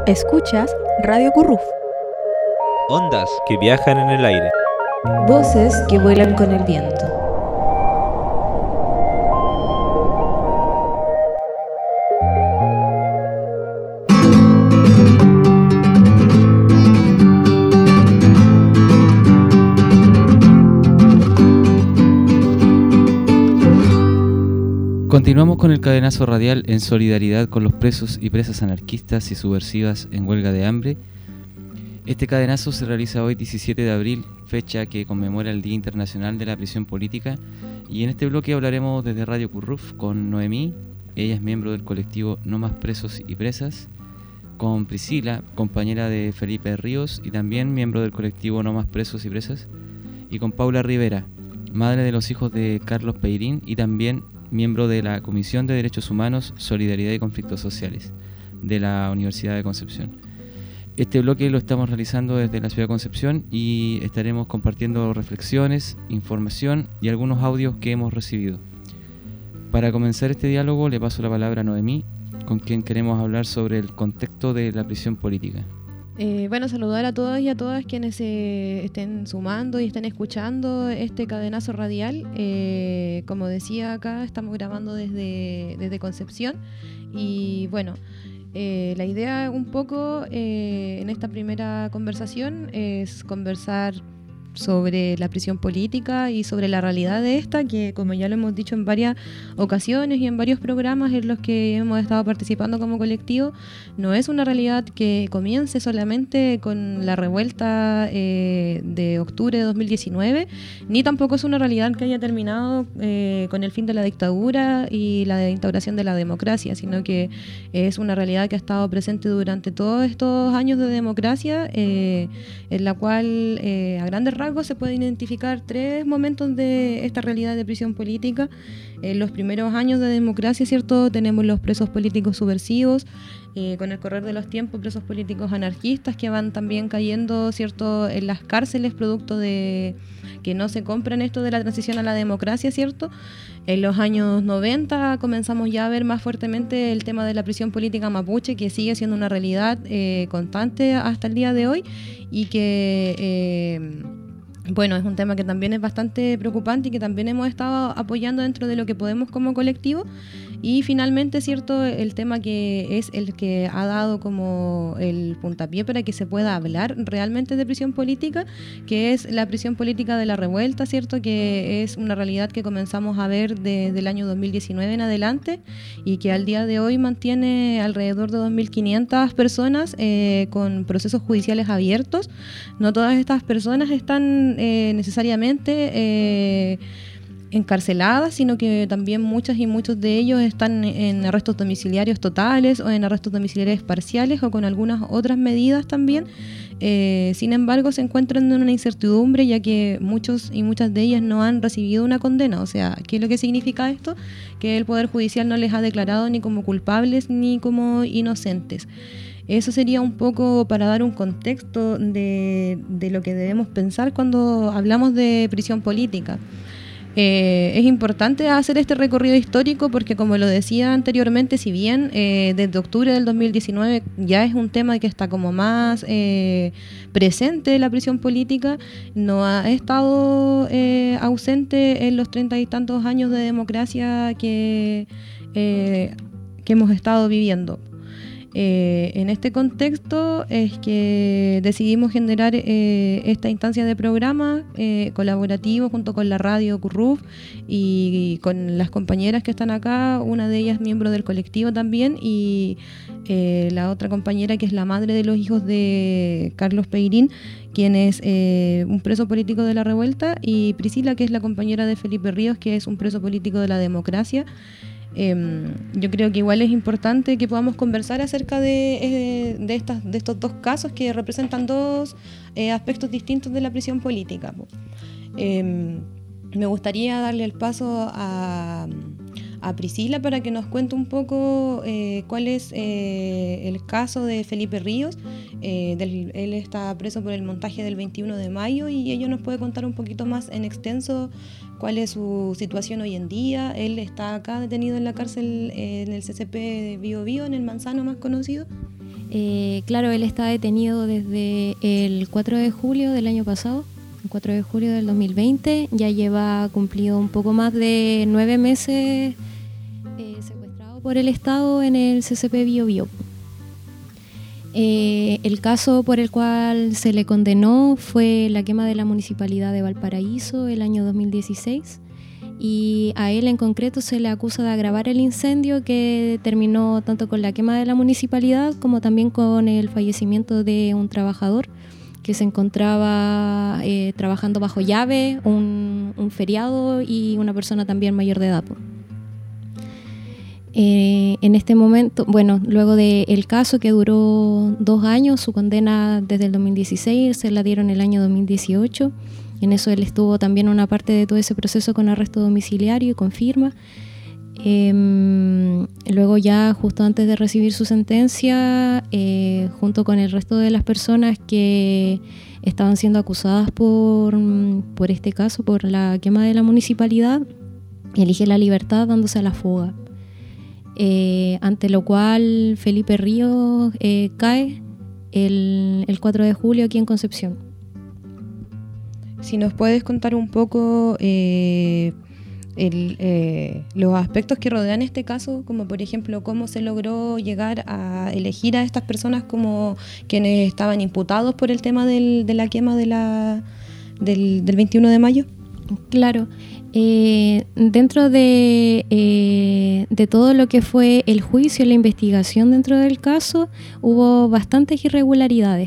Escuchas Radio Curruf. Ondas que viajan en el aire. Voces que vuelan con el viento. Continuamos con el cadenazo radial en solidaridad con los presos y presas anarquistas y subversivas en huelga de hambre. Este cadenazo se realiza hoy 17 de abril, fecha que conmemora el Día Internacional de la Prisión Política, y en este bloque hablaremos desde Radio Curruf con Noemí, ella es miembro del colectivo No Más Presos y Presas, con Priscila, compañera de Felipe Ríos y también miembro del colectivo No Más Presos y Presas, y con Paula Rivera, madre de los hijos de Carlos Peirín y también miembro de la Comisión de Derechos Humanos, Solidaridad y Conflictos Sociales de la Universidad de Concepción. Este bloque lo estamos realizando desde la ciudad de Concepción y estaremos compartiendo reflexiones, información y algunos audios que hemos recibido. Para comenzar este diálogo le paso la palabra a Noemí, con quien queremos hablar sobre el contexto de la prisión política. Saludar a todas y a todas quienes se estén sumando y estén escuchando este cadenazo radial. Como decía acá, estamos grabando desde Concepción y la idea un poco en esta primera conversación es conversar sobre la prisión política y sobre la realidad de esta, que como ya lo hemos dicho en varias ocasiones y en varios programas en los que hemos estado participando como colectivo, no es una realidad que comience solamente con la revuelta de octubre de 2019, ni tampoco es una realidad que haya terminado con el fin de la dictadura y la instauración de la democracia, sino que es una realidad que ha estado presente durante todos estos años de democracia, en la cual a grandes rasgos se pueden identificar tres momentos de esta realidad de prisión política. En los primeros años de democracia, ¿cierto?, tenemos los presos políticos subversivos, con el correr de los tiempos presos políticos anarquistas que van también cayendo, ¿cierto?, en las cárceles producto de que no se compran esto de la transición a la democracia, ¿cierto? En los años 90 comenzamos ya a ver más fuertemente el tema de la prisión política mapuche, que sigue siendo una realidad constante hasta el día de hoy y que es un tema que también es bastante preocupante y que también hemos estado apoyando dentro de lo que podemos como colectivo. Y finalmente, ¿cierto?, el tema que es el que ha dado como el puntapié para que se pueda hablar realmente de prisión política, que es la prisión política de la revuelta, ¿cierto?, que es una realidad que comenzamos a ver desde el año 2019 en adelante y que al día de hoy mantiene alrededor de 2.500 personas con procesos judiciales abiertos. No todas estas personas están necesariamente encarceladas, sino que también muchas y muchos de ellos están en arrestos domiciliarios totales o en arrestos domiciliarios parciales o con algunas otras medidas también. Sin embargo, se encuentran en una incertidumbre, ya que muchos y muchas de ellas no han recibido una condena. O sea, ¿qué es lo que significa esto? Que el Poder Judicial no les ha declarado ni como culpables ni como inocentes. Eso sería un poco para dar un contexto de lo que debemos pensar cuando hablamos de prisión política. Es importante hacer este recorrido histórico porque, como lo decía anteriormente, si bien desde octubre del 2019 ya es un tema que está como más presente la prisión política, no ha estado ausente en los 30 y tantos años de democracia que hemos estado viviendo. En este contexto es que decidimos generar esta instancia de programa colaborativo junto con la Radio Curruf y con las compañeras que están acá, una de ellas miembro del colectivo también y la otra compañera que es la madre de los hijos de Carlos Peirín, quien es un preso político de la revuelta, y Priscila, que es la compañera de Felipe Ríos, que es un preso político de la democracia. Yo creo que igual es importante que podamos conversar acerca de estos dos casos que representan dos aspectos distintos de la prisión política. Me gustaría darle el paso a Priscila para que nos cuente un poco cuál es el caso de Felipe Ríos. Él está preso por el montaje del 21 de mayo y ella nos puede contar un poquito más en extenso cuál es su situación hoy en día. Él está acá detenido en la cárcel en el CCP de Bío Bío, en el Manzano más conocido. Claro, él está detenido desde el 4 de julio del año pasado, el 4 de julio del 2020. Ya lleva cumplido un poco más de 9 meses secuestrado por el Estado en el CCP Biobío. El caso por el cual se le condenó fue la quema de la Municipalidad de Valparaíso el año 2016, y a él en concreto se le acusa de agravar el incendio que terminó tanto con la quema de la municipalidad como también con el fallecimiento de un trabajador que se encontraba trabajando bajo llave, un feriado, y una persona también mayor de edad. En este momento, bueno, luego del caso que duró 2 años, su condena desde el 2016 se la dieron el año 2018. En eso él estuvo también una parte de todo ese proceso con arresto domiciliario y con firma. Luego ya justo antes de recibir su sentencia, junto con el resto de las personas que estaban siendo acusadas por este caso, por la quema de la municipalidad, elige la libertad dándose a la fuga. Ante lo cual Felipe Ríos cae el 4 de julio aquí en Concepción. Si nos puedes contar un poco los aspectos que rodean este caso, como por ejemplo cómo se logró llegar a elegir a estas personas como quienes estaban imputados por el tema de la quema del 21 de mayo. Claro. Dentro de todo lo que fue el juicio y la investigación dentro del caso, hubo bastantes irregularidades.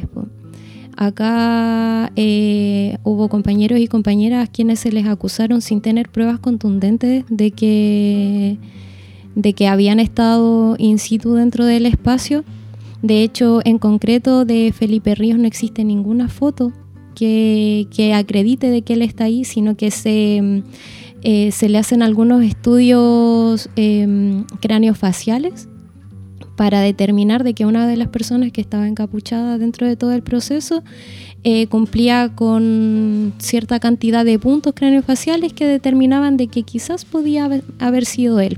Acá hubo compañeros y compañeras quienes se les acusaron sin tener pruebas contundentes de que habían estado in situ dentro del espacio. De hecho, en concreto de Felipe Ríos no existe ninguna foto que acredite de que él está ahí, sino que se le hacen algunos estudios craneofaciales para determinar de que una de las personas que estaba encapuchada dentro de todo el proceso cumplía con cierta cantidad de puntos craneofaciales que determinaban de que quizás podía haber sido él.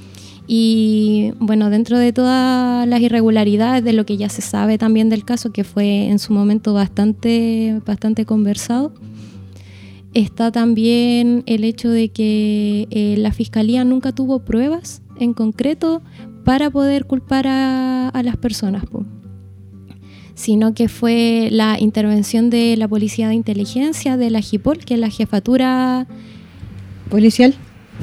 Y bueno, dentro de todas las irregularidades de lo que ya se sabe también del caso, que fue en su momento bastante conversado, está también el hecho de que la Fiscalía nunca tuvo pruebas en concreto para poder culpar a las personas, sino que fue la intervención de la Policía de Inteligencia, de la JIPOL, que es la Jefatura Policial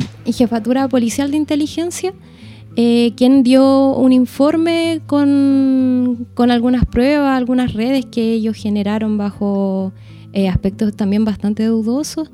de Inteligencia, quien dio un informe con algunas pruebas, algunas redes que ellos generaron bajo aspectos también bastante dudosos,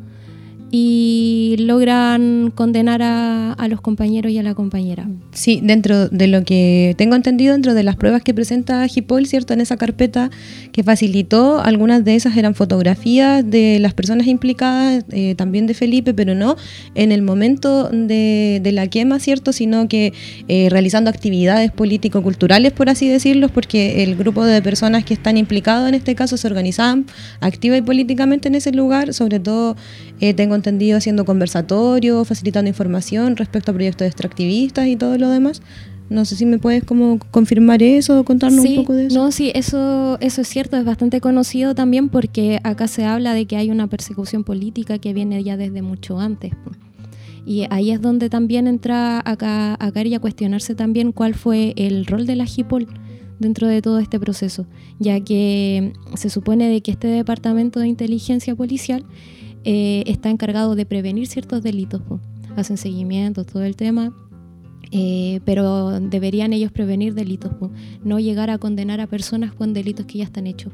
y logran condenar a los compañeros y a la compañera. Sí, dentro de lo que tengo entendido, dentro de las pruebas que presenta Gipol, ¿cierto? En esa carpeta que facilitó, algunas de esas eran fotografías de las personas implicadas, también de Felipe, pero no en el momento de la quema, ¿cierto? Sino que realizando actividades político-culturales, por así decirlo, porque el grupo de personas que están implicados en este caso se organizaban activa y políticamente en ese lugar, sobre todo tengo entendido haciendo conversatorios, facilitando información respecto a proyectos extractivistas y todo lo demás. No sé si me puedes como confirmar eso o contarnos un poco de eso. No, sí, eso es cierto, es bastante conocido también porque acá se habla de que hay una persecución política que viene ya desde mucho antes. Y ahí es donde también entra acá y a cuestionarse también cuál fue el rol de la JIPOL dentro de todo este proceso, ya que se supone de que este departamento de inteligencia policial está encargado de prevenir ciertos delitos, hacen seguimiento, todo el tema, pero deberían ellos prevenir delitos, no llegar a condenar a personas con delitos que ya están hechos.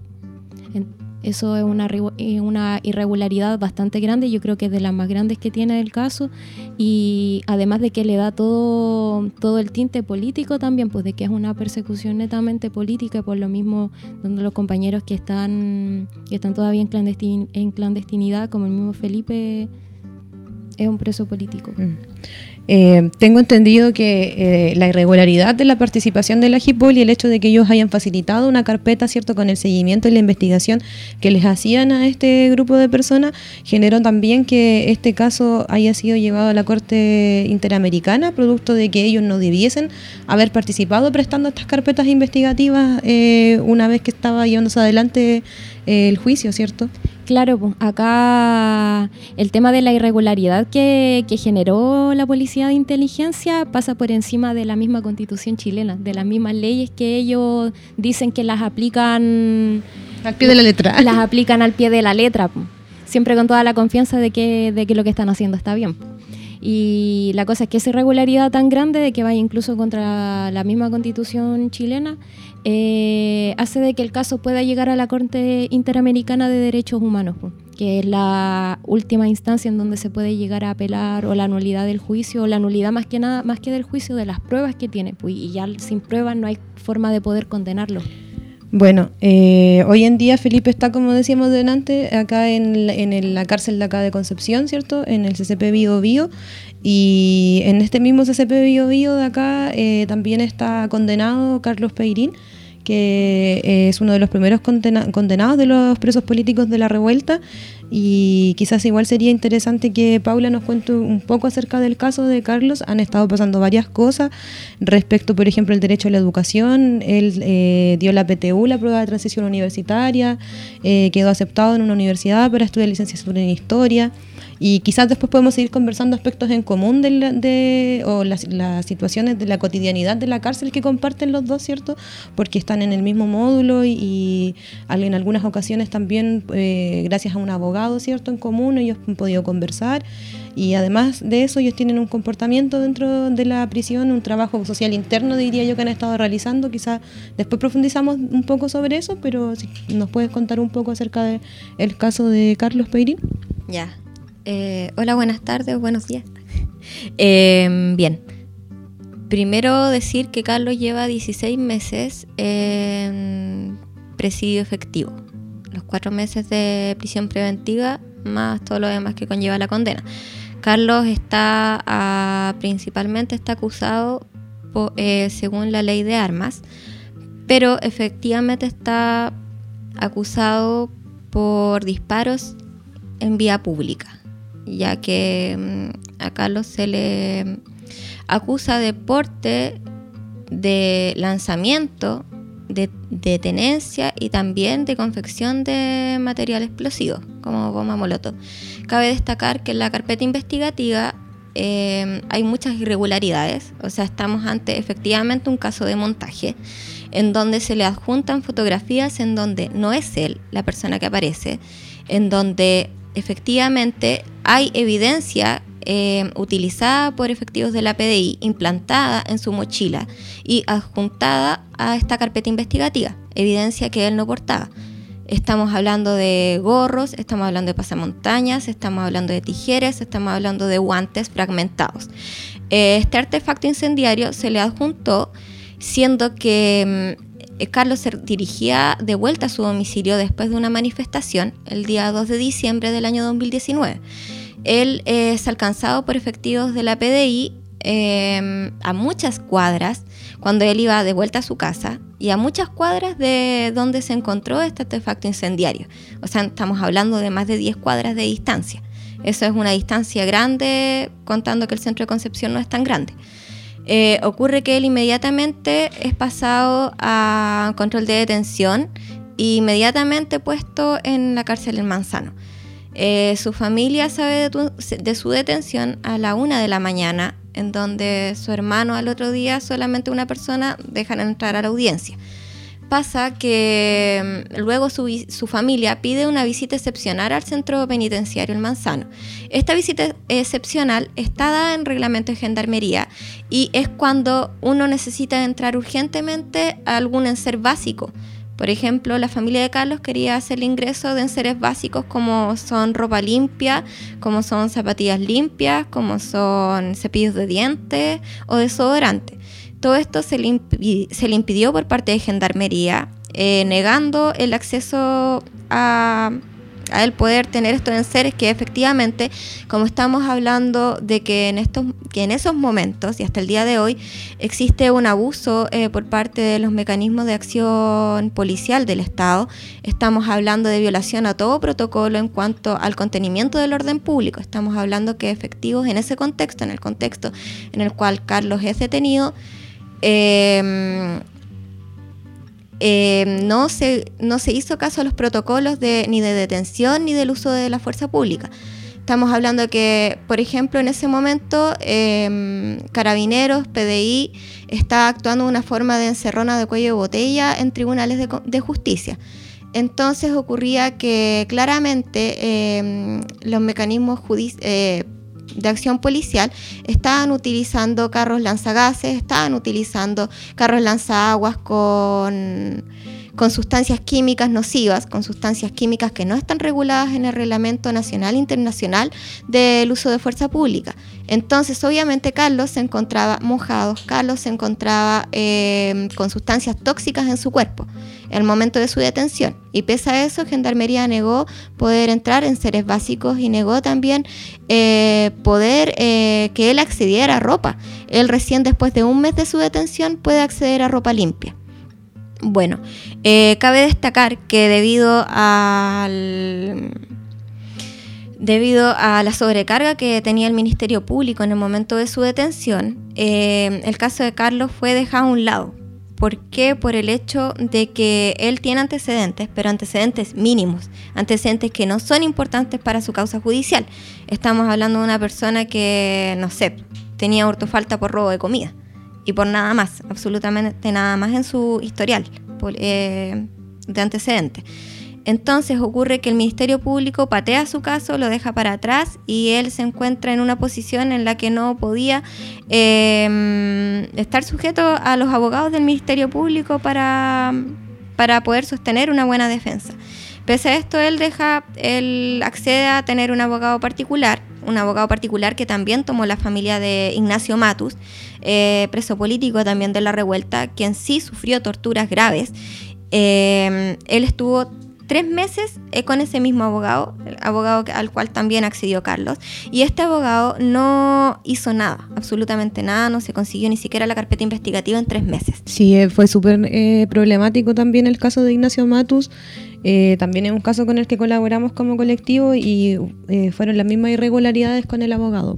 Eso es una irregularidad bastante grande, yo creo que es de las más grandes que tiene el caso, y además de que le da todo el tinte político también, pues de que es una persecución netamente política, y por lo mismo donde los compañeros que están todavía en clandestinidad, como el mismo Felipe, es un preso político. Tengo entendido que la irregularidad de la participación de la Agipol y el hecho de que ellos hayan facilitado una carpeta, ¿cierto?, con el seguimiento y la investigación que les hacían a este grupo de personas, generó también que este caso haya sido llevado a la Corte Interamericana, producto de que ellos no debiesen haber participado prestando estas carpetas investigativas una vez que estaba llevándose adelante el juicio, ¿cierto? Claro, pues, acá el tema de la irregularidad que generó la Policía de Inteligencia pasa por encima de la misma Constitución chilena, de las mismas leyes que ellos dicen que las aplican al pie de la letra. Las aplican al pie de la letra, pues, siempre con toda la confianza de que lo que están haciendo está bien. Y la cosa es que esa irregularidad tan grande de que vaya incluso contra la misma Constitución chilena hace de que el caso pueda llegar a la Corte Interamericana de Derechos Humanos, que es la última instancia en donde se puede llegar a apelar o la nulidad del juicio, o la nulidad más que del juicio, de las pruebas que tiene, y ya sin pruebas no hay forma de poder condenarlo. Bueno, hoy en día Felipe está, como decíamos delante, acá en la cárcel de acá de Concepción, ¿cierto? En el CCP Bío Bío, y en este mismo CCP Bío Bío de acá también está condenado Carlos Peirín, que es uno de los primeros condenados de los presos políticos de la revuelta, y quizás igual sería interesante que Paula nos cuente un poco acerca del caso de Carlos. Han estado pasando varias cosas respecto, por ejemplo, el derecho a la educación. Él dio la PTU, la prueba de transición universitaria, quedó aceptado en una universidad para estudiar licenciatura en historia. Y quizás después podemos seguir conversando aspectos en común o las situaciones de la cotidianidad de la cárcel que comparten los dos, ¿cierto? Porque están en el mismo módulo y en algunas ocasiones también, gracias a un abogado, ¿cierto?, en común, ellos han podido conversar. Y además de eso, ellos tienen un comportamiento dentro de la prisión, un trabajo social interno, diría yo, que han estado realizando. Quizás después profundizamos un poco sobre eso, pero si nos puedes contar un poco acerca del caso de Carlos Peirín. Ya. Hola, buenas tardes, buenos días. Bien, primero decir que Carlos lleva 16 meses en presidio efectivo, los 4 meses de prisión preventiva más todo lo demás que conlleva la condena. Carlos principalmente está acusado según la ley de armas, pero efectivamente está acusado por disparos en vía pública, ya que a Carlos se le acusa de porte, de lanzamiento, de tenencia y también de confección de material explosivo, como goma molotov. Cabe destacar que en la carpeta investigativa hay muchas irregularidades, o sea, estamos ante efectivamente un caso de montaje, en donde se le adjuntan fotografías en donde no es él la persona que aparece, en donde efectivamente hay evidencia utilizada por efectivos de la PDI, implantada en su mochila y adjuntada a esta carpeta investigativa, evidencia que él no portaba. Estamos hablando de gorros, estamos hablando de pasamontañas, estamos hablando de tijeras, estamos hablando de guantes fragmentados. Este artefacto incendiario se le adjuntó, siendo que Carlos se dirigía de vuelta a su domicilio después de una manifestación el día 2 de diciembre del año 2019. Él es alcanzado por efectivos de la PDI a muchas cuadras cuando él iba de vuelta a su casa y a muchas cuadras de donde se encontró este artefacto incendiario. O sea, estamos hablando de más de 10 cuadras de distancia. Eso es una distancia grande, contando que el centro de Concepción no es tan grande. Ocurre que él inmediatamente es pasado a control de detención e inmediatamente puesto en la cárcel El Manzano. Su familia sabe de su detención a la 1 de la mañana, en donde su hermano al otro día solamente una persona dejan entrar a la audiencia. Pasa que luego su familia pide una visita excepcional al centro penitenciario El Manzano. Esta visita excepcional está dada en reglamento de gendarmería y es cuando uno necesita entrar urgentemente a algún enser básico. Por ejemplo, la familia de Carlos quería hacer el ingreso de enseres básicos como son ropa limpia, como son zapatillas limpias, como son cepillos de dientes o desodorante. Todo esto se le impidió por parte de Gendarmería, negando el acceso a a él poder tener estos enseres que efectivamente, como estamos hablando de que en esos momentos y hasta el día de hoy existe un abuso por parte de los mecanismos de acción policial del Estado, estamos hablando de violación a todo protocolo en cuanto al contenimiento del orden público, estamos hablando que efectivos en ese contexto, en el contexto en el cual Carlos es detenido, no se hizo caso a los protocolos ni de detención ni del uso de la fuerza pública. Estamos hablando de que, por ejemplo, en ese momento Carabineros, PDI, está actuando de una forma de encerrona de cuello de botella en tribunales de justicia. Entonces ocurría que claramente los mecanismos de acción policial estaban utilizando carros lanzagases, estaban utilizando carros lanzaguas con sustancias químicas nocivas, con sustancias químicas que no están reguladas en el Reglamento Nacional e Internacional del Uso de Fuerza Pública. Entonces, obviamente, Carlos se encontraba mojado, Carlos se encontraba con sustancias tóxicas en su cuerpo al momento de su detención. Y pese a eso, Gendarmería negó poder entrar en enseres básicos y negó también poder que él accediera a ropa. Él recién después de un mes de su detención puede acceder a ropa limpia. Bueno, cabe destacar que debido a la sobrecarga que tenía el Ministerio Público en el momento de su detención, el caso de Carlos fue dejado a un lado. ¿Por qué? Por el hecho de que él tiene antecedentes, pero antecedentes mínimos, antecedentes que no son importantes para su causa judicial. Estamos hablando de una persona que, no sé, tenía ortofalta por robo de comida. Y por nada más, absolutamente nada más en su historial de antecedentes. Entonces ocurre que el Ministerio Público patea su caso, lo deja para atrás y él se encuentra en una posición en la que no podía estar sujeto a los abogados del Ministerio Público para poder sostener una buena defensa. Pese a esto, él accede a tener un abogado particular que también tomó la familia de Ignacio Matus, preso político también de la revuelta, quien sí sufrió torturas graves. Él estuvo 3 meses con ese mismo abogado, el abogado al cual también accedió Carlos, y este abogado no hizo nada, absolutamente nada, no se consiguió ni siquiera la carpeta investigativa en 3 meses. Sí, fue súper problemático también el caso de Ignacio Matus. También es un caso con el que colaboramos como colectivo y fueron las mismas irregularidades con el abogado.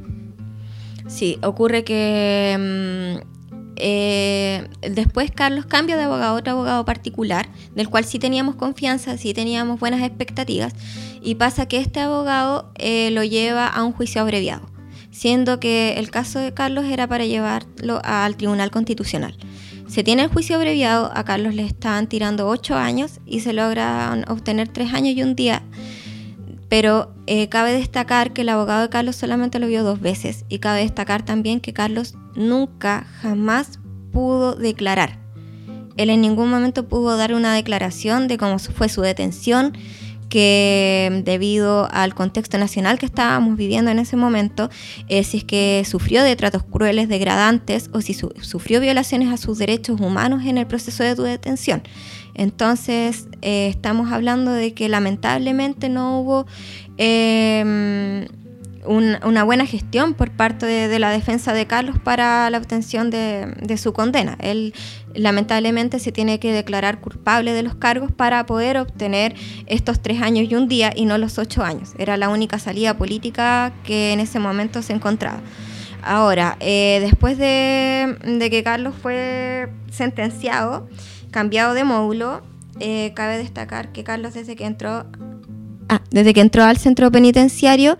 Sí, ocurre que después Carlos cambia de abogado a otro abogado particular, del cual sí teníamos confianza, sí teníamos buenas expectativas, y pasa que este abogado lo lleva a un juicio abreviado, siendo que el caso de Carlos era para llevarlo al Tribunal Constitucional. Se tiene el juicio abreviado, a Carlos le estaban tirando 8 años y se logra obtener 3 años y un día. Pero cabe destacar que el abogado de Carlos solamente lo vio 2 veces, y cabe destacar también que Carlos nunca, jamás pudo declarar. Él en ningún momento pudo dar una declaración de cómo fue su detención, que debido al contexto nacional que estábamos viviendo en ese momento, si es que sufrió de tratos crueles, degradantes, o si sufrió violaciones a sus derechos humanos en el proceso de su detención. Entonces, estamos hablando de que lamentablemente no hubo una buena gestión por parte de la defensa de Carlos para la obtención de su condena. Él lamentablemente se tiene que declarar culpable de los cargos para poder obtener estos 3 años y un día y no los 8 años. Era la única salida política que en ese momento se encontraba. Ahora, después de que Carlos fue sentenciado, cambiado de módulo, cabe destacar que Carlos desde que entró al centro penitenciario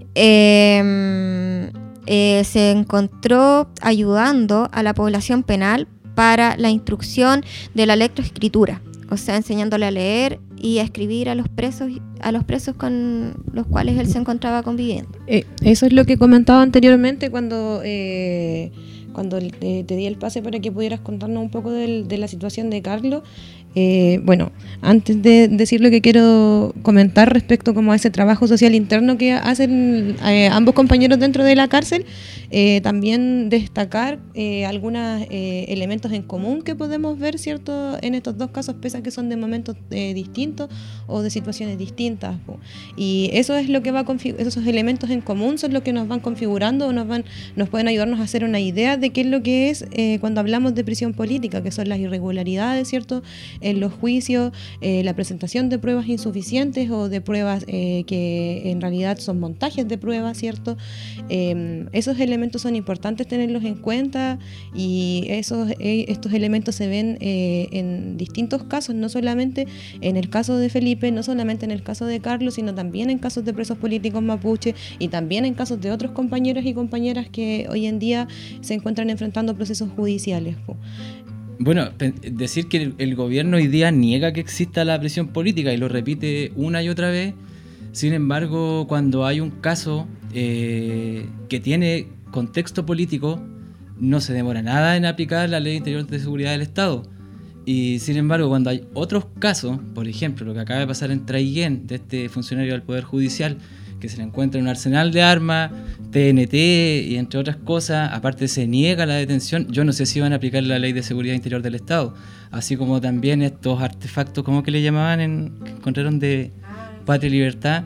se encontró ayudando a la población penal para la instrucción de la lectoescritura, o sea, enseñándole a leer y a escribir a los presos con los cuales él se encontraba conviviendo. Eso es lo que comentaba anteriormente cuando te di el pase para que pudieras contarnos un poco de la situación de Carlos. Bueno, antes de decir lo que quiero comentar respecto como a ese trabajo social interno que hacen ambos compañeros dentro de la cárcel, también destacar algunos elementos en común que podemos ver, ¿cierto?, en estos dos casos, pese a que son de momentos distintos o de situaciones distintas. Y eso es lo que va esos elementos en común son los que nos van configurando o nos pueden ayudarnos a hacer una idea de qué es lo que es cuando hablamos de prisión política, que son las irregularidades, ¿cierto?, en los juicios, la presentación de pruebas insuficientes o de pruebas que en realidad son montajes de pruebas, ¿cierto? Esos elementos son importantes tenerlos en cuenta, y estos elementos se ven en distintos casos, no solamente en el caso de Felipe, no solamente en el caso de Carlos, sino también en casos de presos políticos mapuche y también en casos de otros compañeros y compañeras que hoy en día se encuentran enfrentando procesos judiciales. Bueno, decir que el gobierno hoy día niega que exista la prisión política y lo repite una y otra vez. Sin embargo, cuando hay un caso que tiene contexto político, no se demora nada en aplicar la Ley Interior de Seguridad del Estado. Y sin embargo, cuando hay otros casos, por ejemplo, lo que acaba de pasar en Traiguén, de este funcionario del Poder Judicial, que se le encuentra un arsenal de armas, TNT y entre otras cosas, aparte se niega la detención, yo no sé si van a aplicar la Ley de Seguridad Interior del Estado, así como también estos artefactos, ¿cómo que le llamaban? Que encontraron de Patria y Libertad,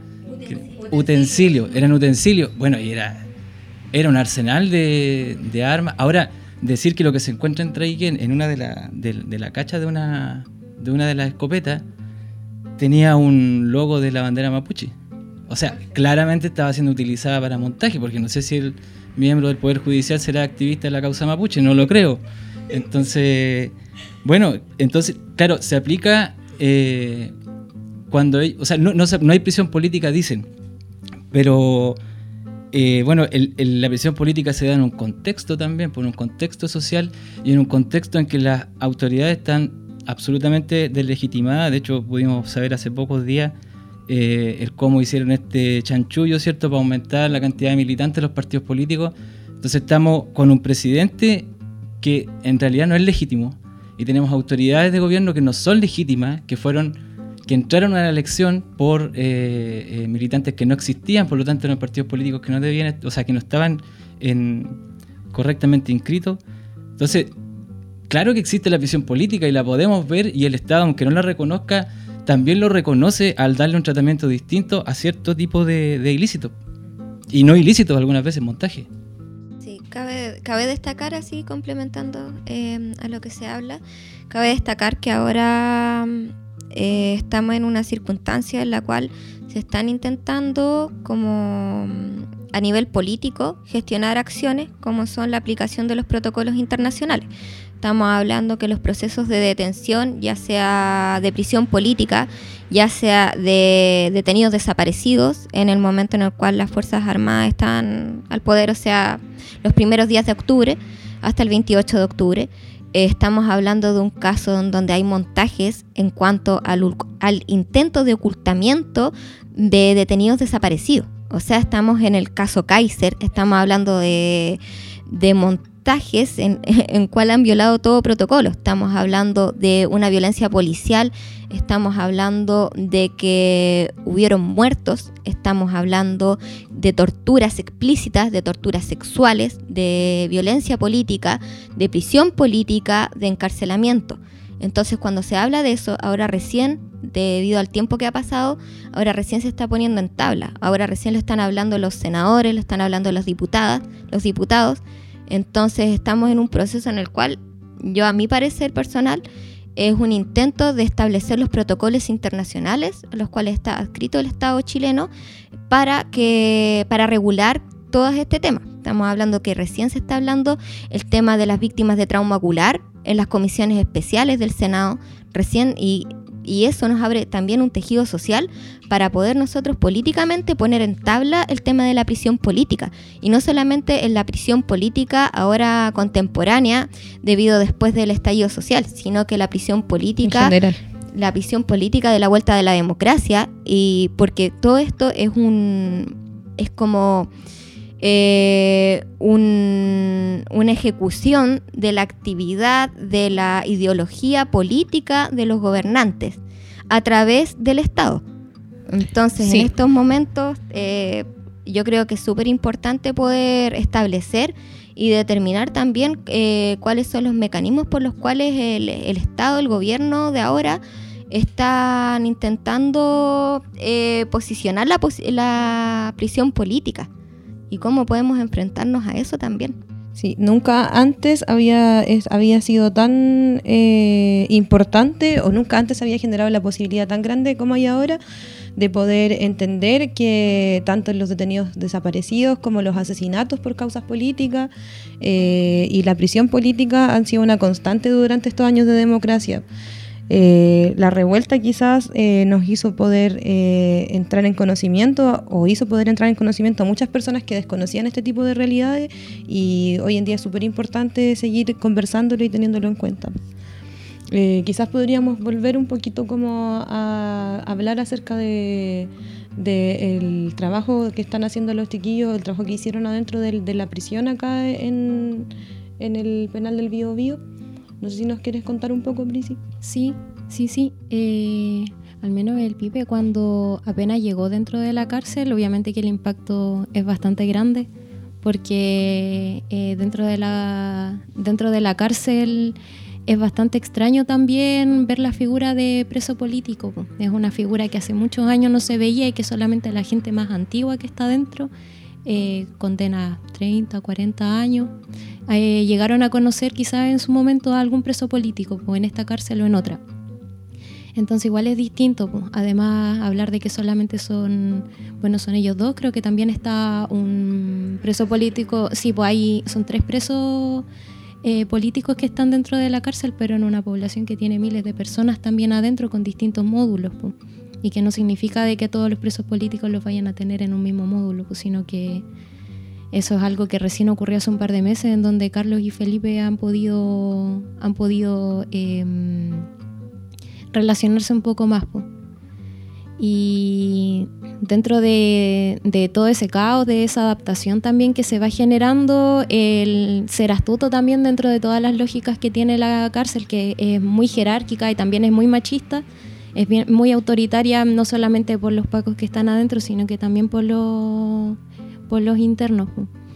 eran utensilios, bueno, y era un arsenal de armas. Ahora, decir que lo que se encuentra en Traiguén, en una de la cacha de una de las escopetas, tenía un logo de la bandera mapuche. O sea, claramente estaba siendo utilizada para montaje, porque no sé si el miembro del Poder Judicial será activista de la causa mapuche, no lo creo. Entonces, claro, se aplica cuando hay, o sea, no hay prisión política, dicen, pero la prisión política se da en un contexto también, por un contexto social y en un contexto en que las autoridades están absolutamente deslegitimadas. De hecho, pudimos saber hace pocos días el cómo hicieron este chanchullo, ¿cierto?, para aumentar la cantidad de militantes de los partidos políticos. Entonces estamos con un presidente que en realidad no es legítimo, y tenemos autoridades de gobierno que no son legítimas, que entraron a la elección por militantes que no existían, por lo tanto eran partidos políticos que no debían, o sea, que no estaban correctamente inscritos. Entonces, claro que existe la prisión política y la podemos ver, y el Estado, aunque no la reconozca, también lo reconoce al darle un tratamiento distinto a cierto tipo de ilícitos, y no ilícitos algunas veces, montaje. Sí, cabe destacar, así complementando a lo que se habla, cabe destacar que ahora estamos en una circunstancia en la cual se están intentando, como a nivel político, gestionar acciones como son la aplicación de los protocolos internacionales. Estamos hablando que los procesos de detención, ya sea de prisión política, ya sea de detenidos desaparecidos, en el momento en el cual las Fuerzas Armadas están al poder, o sea, los primeros días de octubre hasta el 28 de octubre, estamos hablando de un caso donde hay montajes en cuanto al intento de ocultamiento de detenidos desaparecidos. O sea, estamos en el caso Kaiser, estamos hablando de montajes en cual han violado todo protocolo. Estamos hablando de una violencia policial, estamos hablando de que hubieron muertos, estamos hablando de torturas explícitas, de torturas sexuales, de violencia política, de prisión política, de encarcelamiento. Entonces, cuando se habla de eso, ahora recién, debido al tiempo que ha pasado, ahora recién se está poniendo en tabla. Ahora recién lo están hablando los senadores, lo están hablando los diputados. Entonces, estamos en un proceso en el cual, yo, a mi parecer personal, es un intento de establecer los protocolos internacionales a los cuales está adscrito el Estado chileno para regular todo este tema. Estamos hablando que recién se está hablando el tema de las víctimas de trauma ocular en las comisiones especiales del Senado, recién, y eso nos abre también un tejido social para poder nosotros políticamente poner en tabla el tema de la prisión política, y no solamente en la prisión política ahora contemporánea debido después del estallido social, sino que la prisión política en general, la prisión política de la vuelta de la democracia, y porque todo esto es como una ejecución de la actividad, de la ideología política de los gobernantes a través del Estado. Entonces, en estos momentos, yo creo que es súper importante poder establecer y determinar también cuáles son los mecanismos por los cuales el Estado, el gobierno de ahora, están intentando posicionar la prisión política y cómo podemos enfrentarnos a eso también. Sí, nunca antes había sido tan importante, o nunca antes había generado la posibilidad tan grande como hay ahora de poder entender que tanto los detenidos desaparecidos como los asesinatos por causas políticas y la prisión política han sido una constante durante estos años de democracia. La revuelta quizás nos hizo poder entrar en conocimiento, o hizo poder entrar en conocimiento a muchas personas que desconocían este tipo de realidades, y hoy en día es súper importante seguir conversándolo y teniéndolo en cuenta. Quizás podríamos volver un poquito como a hablar acerca de el trabajo que están haciendo los chiquillos, el trabajo que hicieron adentro de la prisión acá en el penal del Bío Bío. No sé si nos quieres contar un poco, Brisi. Sí. Al menos el Pipe, cuando apenas llegó dentro de la cárcel, obviamente que el impacto es bastante grande, porque dentro de la cárcel es bastante extraño también ver la figura de preso político. Es una figura que hace muchos años no se veía y que solamente la gente más antigua que está dentro, condena 30, 40 años, llegaron a conocer quizás en su momento a algún preso político, pues en esta cárcel o en otra. Entonces igual es distinto, pues. Además hablar de que solamente son ellos dos, creo que también está un preso político, sí, pues son 3 presos políticos que están dentro de la cárcel, pero en una población que tiene miles de personas también adentro con distintos módulos, pues. Y que no significa de que todos los presos políticos los vayan a tener en un mismo módulo, pues, sino que eso es algo que recién ocurrió hace un par de meses, en donde Carlos y Felipe han podido relacionarse un poco más, pues. Y dentro de todo ese caos, de esa adaptación también que se va generando, el ser astuto también dentro de todas las lógicas que tiene la cárcel, que es muy jerárquica y también es muy machista, es muy autoritaria, no solamente por los pacos que están adentro, sino que también por los internos.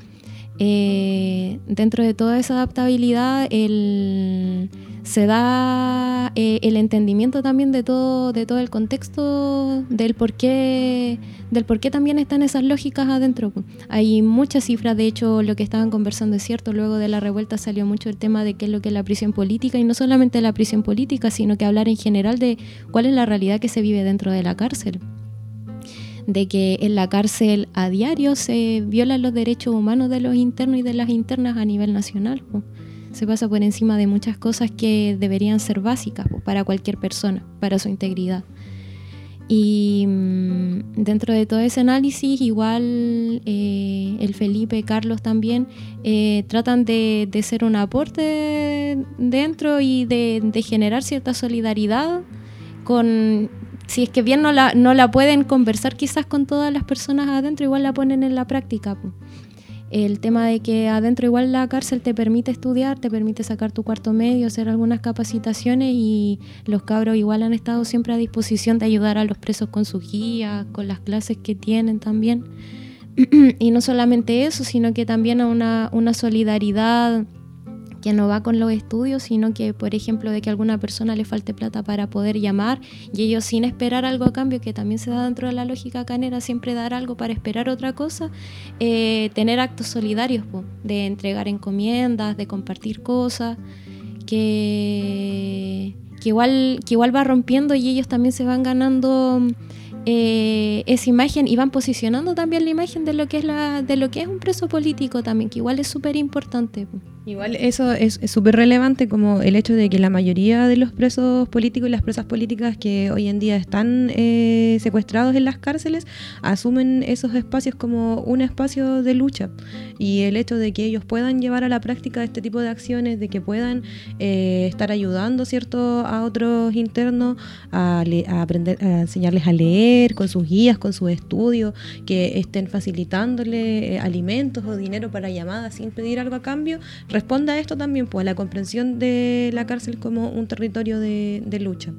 Dentro de toda esa adaptabilidad se da el entendimiento también de todo el contexto del por qué también están esas lógicas adentro. Hay muchas cifras, de hecho lo que estaban conversando es cierto, luego de la revuelta salió mucho el tema de qué es lo que es la prisión política, y no solamente la prisión política, sino que hablar en general de cuál es la realidad que se vive dentro de la cárcel. De que en la cárcel a diario se violan los derechos humanos de los internos y de las internas a nivel nacional. Se pasa por encima de muchas cosas que deberían ser básicas para cualquier persona, para su integridad. Y dentro de todo ese análisis, igual el Felipe, Carlos también, tratan de ser un aporte dentro y de generar cierta solidaridad con... Si es que bien no la pueden conversar quizás con todas las personas adentro, igual la ponen en la práctica. El tema de que adentro igual la cárcel te permite estudiar, te permite sacar tu cuarto medio, hacer algunas capacitaciones, y los cabros igual han estado siempre a disposición de ayudar a los presos con sus guías, con las clases que tienen también. Y no solamente eso, sino que también a una solidaridad que no va con los estudios, sino que, por ejemplo, de que a alguna persona le falte plata para poder llamar, y ellos sin esperar algo a cambio, que también se da dentro de la lógica canera, siempre dar algo para esperar otra cosa, tener actos solidarios, de entregar encomiendas, de compartir cosas, que igual va rompiendo, y ellos también se van ganando esa imagen, y van posicionando también la imagen de lo que es un preso político también, que igual es súper importante. Igual eso es súper relevante, como el hecho de que la mayoría de los presos políticos y las presas políticas que hoy en día están secuestrados en las cárceles asumen esos espacios como un espacio de lucha, y el hecho de que ellos puedan llevar a la práctica este tipo de acciones, de que puedan estar ayudando, ¿cierto?, a otros internos a aprender, a enseñarles a leer, leer, con sus guías, con sus estudios, que estén facilitándole alimentos o dinero para llamadas sin pedir algo a cambio, responda a esto también, pues a la comprensión de la cárcel como un territorio de lucha.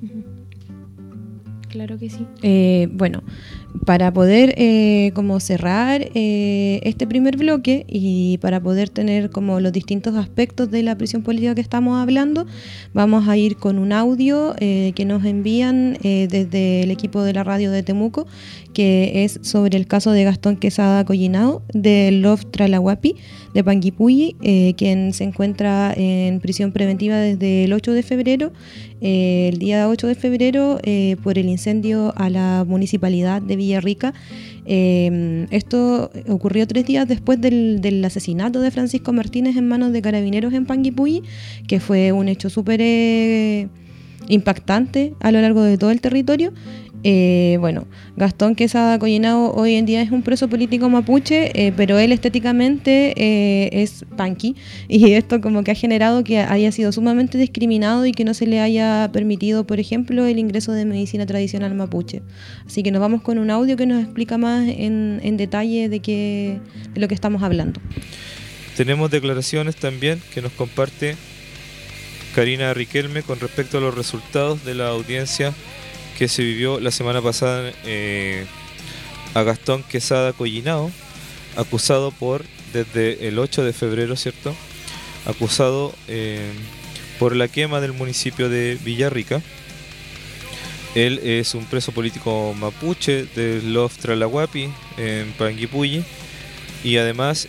Claro que sí. Bueno, para poder como cerrar este primer bloque y para poder tener como los distintos aspectos de la prisión política que estamos hablando, vamos a ir con un audio que nos envían desde el equipo de la radio de Temuco, que es sobre el caso de Gastón Quesada Collinao de Lof Tralahuapi de Panguipulli, quien se encuentra en prisión preventiva desde el 8 de febrero, el día 8 de febrero, por el incendio a la municipalidad de Villarrica. Esto ocurrió 3 días después del asesinato de Francisco Martínez en manos de carabineros en Panguipulli, que fue un hecho súper impactante a lo largo de todo el territorio. Bueno, Gastón Quesada Collinao hoy en día es un preso político mapuche, pero él estéticamente es panqui, y esto como que ha generado que haya sido sumamente discriminado y que no se le haya permitido, por ejemplo, el ingreso de medicina tradicional mapuche. Así que nos vamos con un audio que nos explica más en detalle de lo que estamos hablando. Tenemos declaraciones también que nos comparte Karina Riquelme con respecto a los resultados de la audiencia que se vivió la semana pasada a Gastón Quesada Collinao, acusado desde el 8 de febrero, ¿cierto? Acusado por la quema del municipio de Villarrica. Él es un preso político mapuche de Lof Tralahuapi en Panguipulli, y además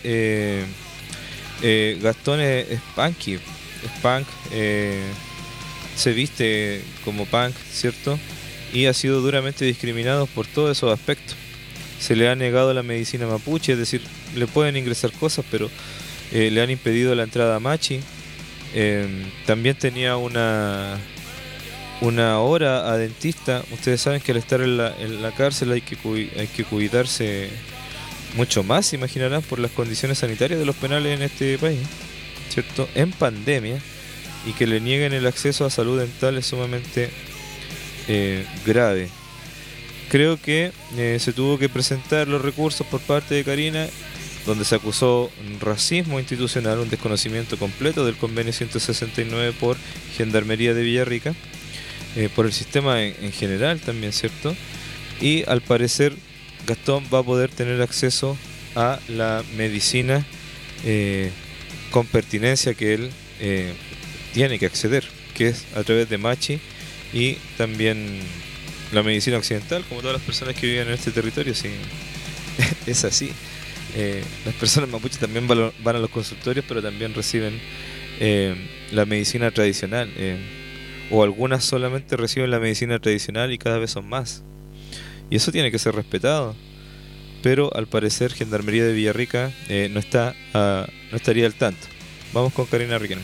Gastón es punky, es punk, se viste como punk, ¿cierto? Y ha sido duramente discriminado por todos esos aspectos. Se le ha negado la medicina mapuche, es decir, le pueden ingresar cosas, pero le han impedido la entrada a Machi. También tenía una hora a dentista. Ustedes saben que al estar en la cárcel hay que cuidarse mucho más, se imaginarán, por las condiciones sanitarias de los penales en este país, ¿cierto? En pandemia, y que le nieguen el acceso a salud dental es sumamente grave. Creo que se tuvo que presentar los recursos por parte de Karina, donde se acusó racismo institucional, un desconocimiento completo del convenio 169 por Gendarmería de Villarrica, por el sistema en general también, ¿cierto? Y al parecer Gastón va a poder tener acceso a la medicina con pertinencia que él tiene que acceder, que es a través de Machi, y también la medicina occidental, como todas las personas que viven en este territorio. Sí, es así. Las personas mapuches también van a los consultorios, pero también reciben la medicina tradicional, o algunas solamente reciben la medicina tradicional y cada vez son más, y eso tiene que ser respetado. Pero al parecer Gendarmería de Villarrica no estaría al tanto. Vamos con Karina Riquelme.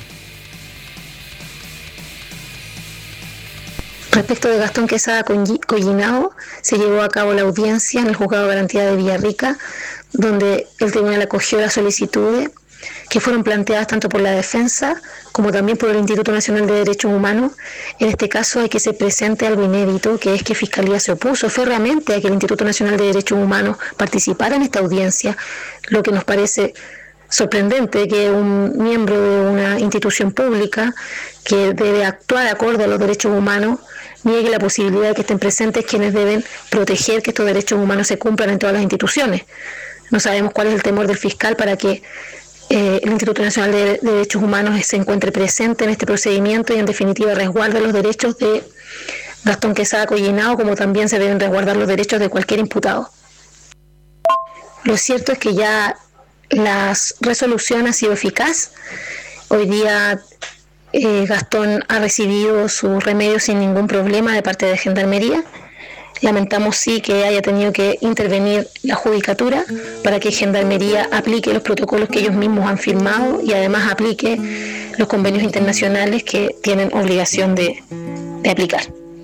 Respecto de Gastón Quesada Collinao, se llevó a cabo la audiencia en el Juzgado de Garantía de Villarrica, donde el tribunal acogió las solicitudes que fueron planteadas tanto por la defensa como también por el Instituto Nacional de Derechos Humanos. En este caso hay que se presente algo inédito, que es que Fiscalía se opuso férreamente a que el Instituto Nacional de Derechos Humanos participara en esta audiencia, lo que nos parece sorprendente, que un miembro de una institución pública que debe actuar acorde a los derechos humanos niegue la posibilidad de que estén presentes quienes deben proteger que estos derechos humanos se cumplan en todas las instituciones. No sabemos cuál es el temor del fiscal para que el Instituto Nacional de Derechos Humanos se encuentre presente en este procedimiento y en definitiva resguarde los derechos de Gastón Quesada Collinao, como también se deben resguardar los derechos de cualquier imputado. Lo cierto es que ya la resolución ha sido eficaz. Hoy día Gastón ha recibido su remedio sin ningún problema de parte de Gendarmería. Lamentamos sí que haya tenido que intervenir la judicatura para que Gendarmería aplique los protocolos que ellos mismos han firmado y además aplique los convenios internacionales que tienen obligación de aplicar.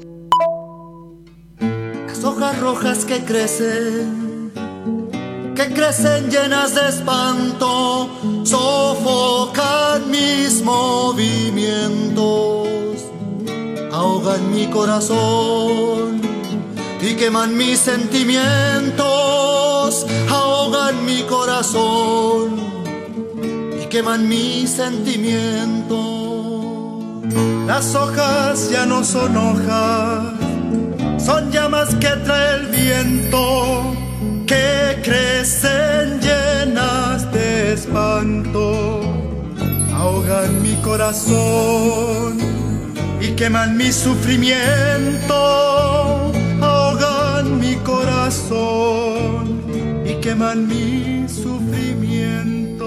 Las hojas rojas que crecen llenas de espanto, sofocan mis movimientos, ahogan mi corazón y queman mis sentimientos, ahogan mi corazón y queman mis sentimientos. Las hojas ya no son hojas, son llamas que trae el viento, que crecen llenas de espanto, ahogan mi corazón y queman mi sufrimiento, ahogan mi corazón y queman mi sufrimiento.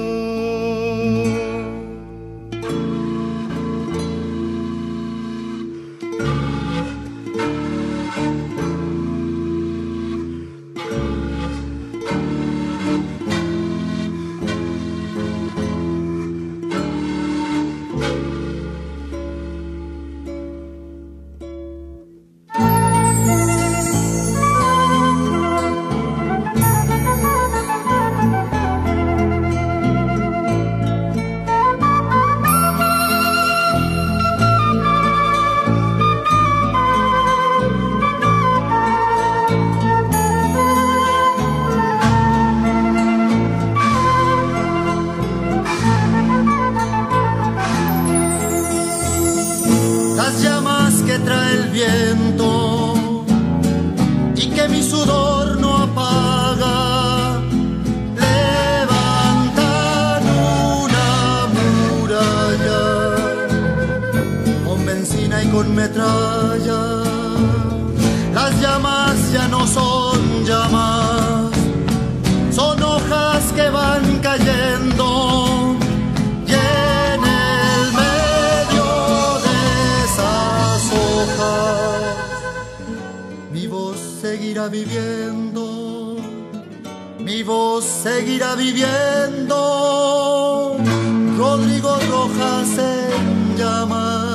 Con metralla, las llamas ya no son llamas, son hojas que van cayendo, y en el medio de esas hojas mi voz seguirá viviendo, mi voz seguirá viviendo. Rodrigo Rojas en llamas,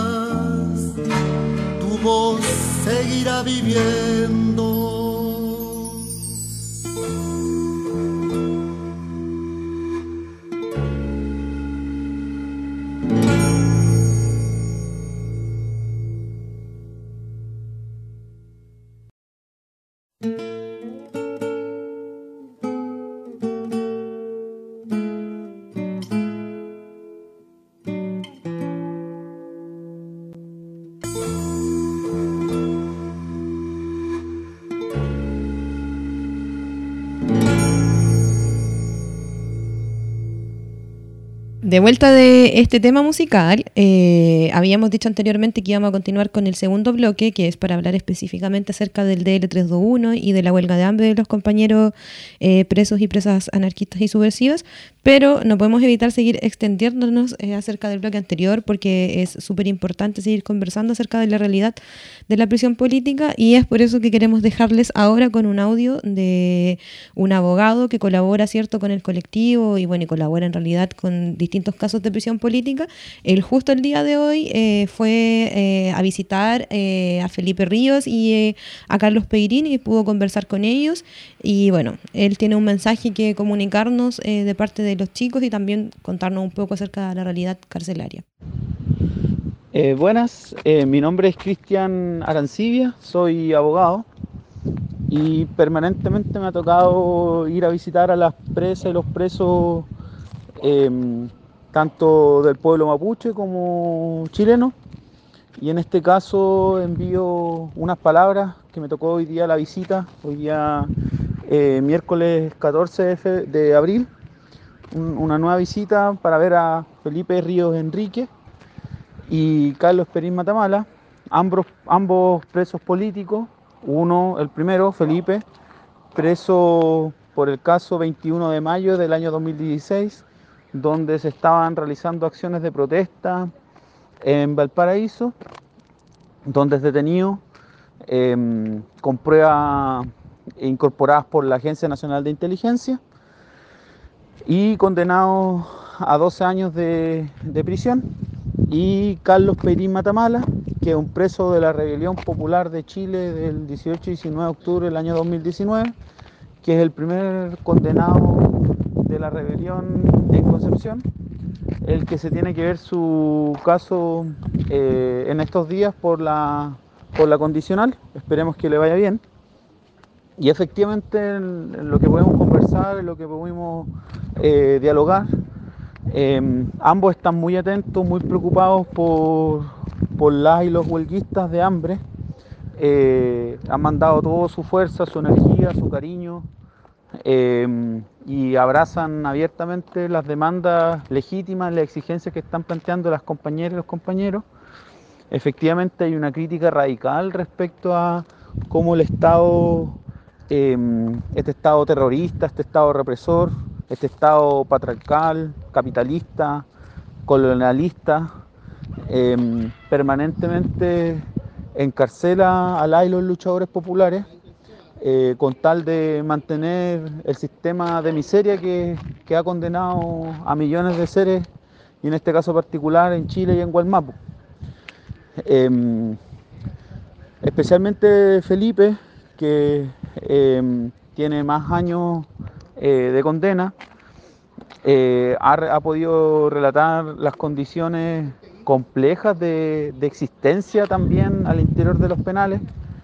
tu voz seguirá viviendo. De vuelta de este tema musical, habíamos dicho anteriormente que íbamos a continuar con el segundo bloque, que es para hablar específicamente acerca del DL321 y de la huelga de hambre de los compañeros presos y presas anarquistas y subversivas, pero no podemos evitar seguir extendiéndonos acerca del bloque anterior, porque es súper importante seguir conversando acerca de la realidad de la prisión política, y es por eso que queremos dejarles ahora con un audio de un abogado que colabora, ¿cierto?, con el colectivo y bueno, y colabora en realidad con distintos casos de prisión política. Él justo el día de hoy fue a visitar a Felipe Ríos y a Carlos Peirini y pudo conversar con ellos, y bueno, él tiene un mensaje que comunicarnos de parte de los chicos y también contarnos un poco acerca de la realidad carcelaria. Buenas, mi nombre es Cristian Arancibia, soy abogado y permanentemente me ha tocado ir a visitar a las presas y los presos tanto del pueblo mapuche como chileno, y en este caso envío unas palabras que me tocó hoy día la visita, hoy día miércoles 14 de abril, una nueva visita para ver a Felipe Ríos Enrique y Carlos Perín Matamala, ambos presos políticos. El primero, Felipe, preso por el caso 21 de mayo del año 2016, donde se estaban realizando acciones de protesta en Valparaíso, donde es detenido con pruebas incorporadas por la Agencia Nacional de Inteligencia y condenado a 12 años de prisión. Y Carlos Peirín Matamala, que es un preso de la Rebelión Popular de Chile del 18 y 19 de octubre del año 2019, que es el primer condenado de la rebelión en Concepción, el que se tiene que ver su caso en estos días por la condicional. Esperemos que le vaya bien. Y efectivamente en lo que podemos conversar, en lo que pudimos dialogar, ambos están muy atentos, muy preocupados por las y los huelguistas de hambre. Han mandado toda su fuerza, su energía, su cariño, y abrazan abiertamente las demandas legítimas, las exigencias que están planteando las compañeras y los compañeros. Efectivamente hay una crítica radical respecto a cómo el Estado, este Estado terrorista, este Estado represor, este Estado patriarcal, capitalista, colonialista, permanentemente encarcela a las y los luchadores populares con tal de mantener el sistema de miseria que ha condenado a millones de seres, y en este caso particular en Chile y en Gualmapu. Especialmente Felipe, que tiene más años de condena, ha podido relatar las condiciones complejas de existencia también al interior de los penales,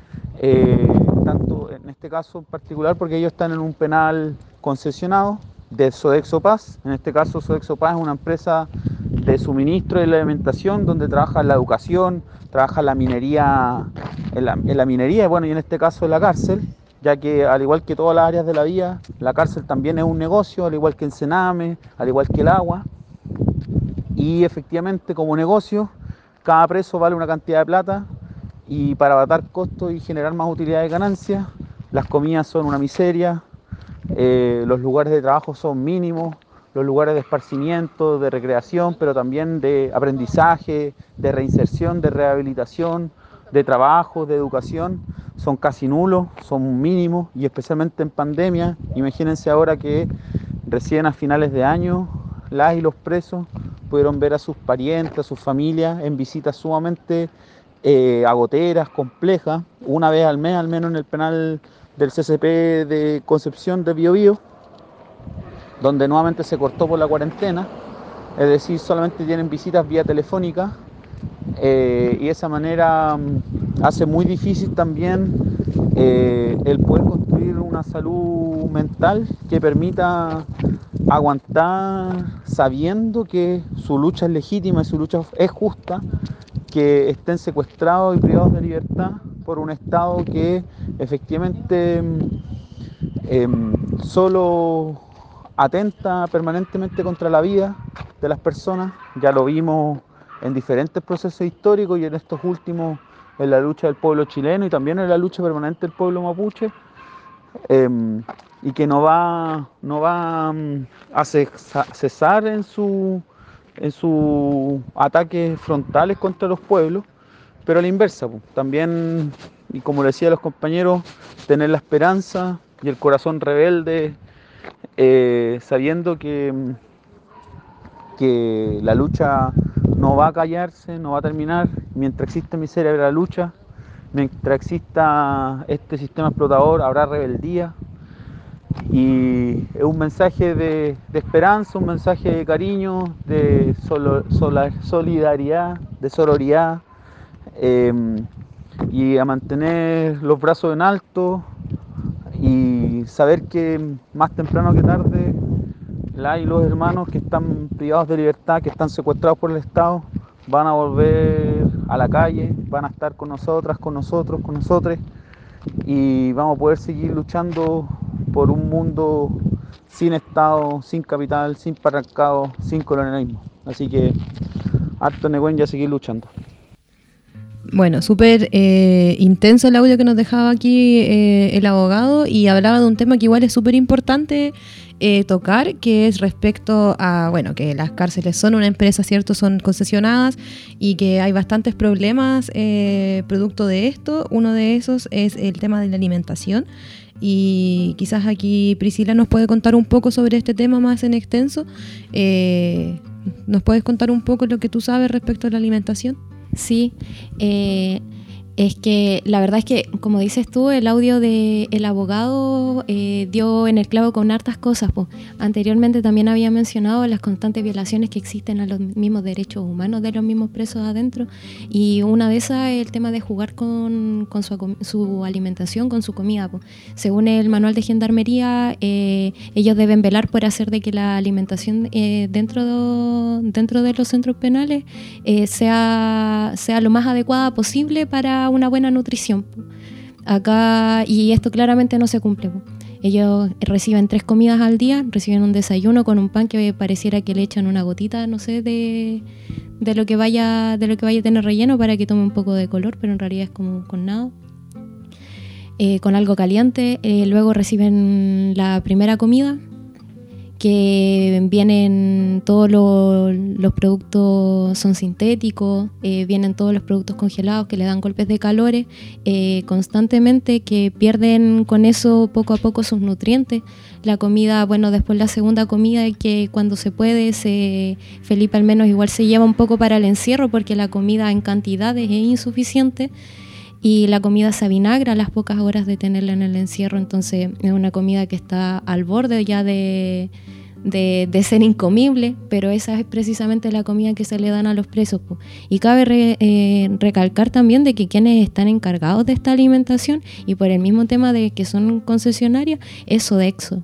tanto en este caso en particular porque ellos están en un penal concesionado de Sodexo Paz. En este caso Sodexo Paz es una empresa de suministro de la alimentación donde trabaja en la educación, trabaja en la minería, en la minería, bueno, y en este caso en la cárcel, ya que al igual que todas las áreas de la vida, la cárcel también es un negocio, al igual que el Sename, al igual que el agua. Y efectivamente como negocio, cada preso vale una cantidad de plata, y para abatar costos y generar más utilidad de ganancias, las comidas son una miseria, los lugares de trabajo son mínimos, los lugares de esparcimiento, de recreación, pero también de aprendizaje, de reinserción, de rehabilitación, de trabajo, de educación, son casi nulos, son mínimos, y especialmente en pandemia. Imagínense ahora que recién a finales de año las y los presos pudieron ver a sus parientes, a sus familias en visitas sumamente agoteras, complejas, una vez al mes, al menos en el penal del CCP de Concepción de Biobío, donde nuevamente se cortó por la cuarentena, es decir, solamente tienen visitas vía telefónica, y de esa manera hace muy difícil también el poder construir una salud mental que permita aguantar sabiendo que su lucha es legítima y su lucha es justa, que estén secuestrados y privados de libertad por un Estado que efectivamente solo atenta permanentemente contra la vida de las personas. Ya lo vimos en diferentes procesos históricos y en estos últimos en la lucha del pueblo chileno y también en la lucha permanente del pueblo mapuche, y que no va a cesar en sus ataques frontales contra los pueblos, pero a la inversa, también, y como le decía a los compañeros, tener la esperanza y el corazón rebelde, sabiendo que la lucha no va a callarse, no va a terminar. Mientras exista miseria habrá lucha, mientras exista este sistema explotador habrá rebeldía, y es un mensaje de esperanza, un mensaje de cariño, de solidaridad, de sororidad, y a mantener los brazos en alto y saber que más temprano que tarde las y los hermanos que están privados de libertad, que están secuestrados por el Estado, van a volver a la calle, van a estar con nosotras, con nosotros, con nosotres, y vamos a poder seguir luchando por un mundo sin Estado, sin capital, sin patriarcado, sin colonialismo. Así que harto neguen ya seguir luchando. Bueno, súper intenso el audio que nos dejaba aquí el abogado, y hablaba de un tema que igual es súper importante tocar, que es respecto a, bueno, que las cárceles son una empresa, ¿cierto? Son concesionadas y que hay bastantes problemas producto de esto. Uno de esos es el tema de la alimentación, y quizás aquí Priscila nos puede contar un poco sobre este tema más en extenso. ¿Nos puedes contar un poco lo que tú sabes respecto a la alimentación? Sí, Es que la verdad es que, como dices tú, el audio del abogado dio en el clavo con hartas cosas. Po. Anteriormente también había mencionado las constantes violaciones que existen a los mismos derechos humanos de los mismos presos adentro, y una de esas es el tema de jugar con su alimentación, con su comida. Po. Según el manual de Gendarmería, ellos deben velar por hacer de que la alimentación dentro de los centros penales sea lo más adecuada posible para una buena nutrición. Acá, y esto claramente no se cumple. Ellos reciben 3 comidas al día, reciben un desayuno con un pan que pareciera que le echan una gotita, no sé, de lo que vaya a tener relleno para que tome un poco de color, pero en realidad es como con nada. Con algo caliente. Luego reciben la primera comida, que vienen todos los productos son sintéticos, vienen todos los productos congelados que le dan golpes de calores constantemente, que pierden con eso poco a poco sus nutrientes. La comida, bueno, después la segunda comida, que cuando se puede, Felipe al menos igual se lleva un poco para el encierro, porque la comida en cantidades es insuficiente. Y la comida se avinagra a las pocas horas de tenerla en el encierro, entonces es una comida que está al borde ya de ser incomible, pero esa es precisamente la comida que se le dan a los presos. Po. Y cabe recalcar también de que quienes están encargados de esta alimentación, y por el mismo tema de que son concesionarias, es Sodexo.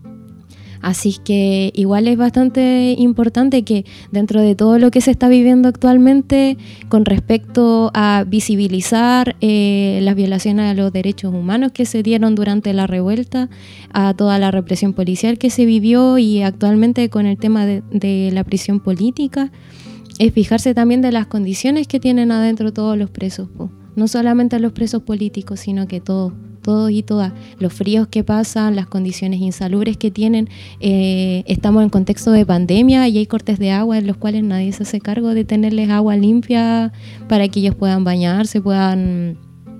Así que igual es bastante importante que dentro de todo lo que se está viviendo actualmente con respecto a visibilizar las violaciones a los derechos humanos que se dieron durante la revuelta, a toda la represión policial que se vivió, y actualmente con el tema de la prisión política, es fijarse también de las condiciones que tienen adentro todos los presos, po. No solamente los presos políticos, sino que todos y todas, los fríos que pasan, las condiciones insalubres que tienen. Estamos en contexto de pandemia y hay cortes de agua en los cuales nadie se hace cargo de tenerles agua limpia para que ellos puedan bañarse, puedan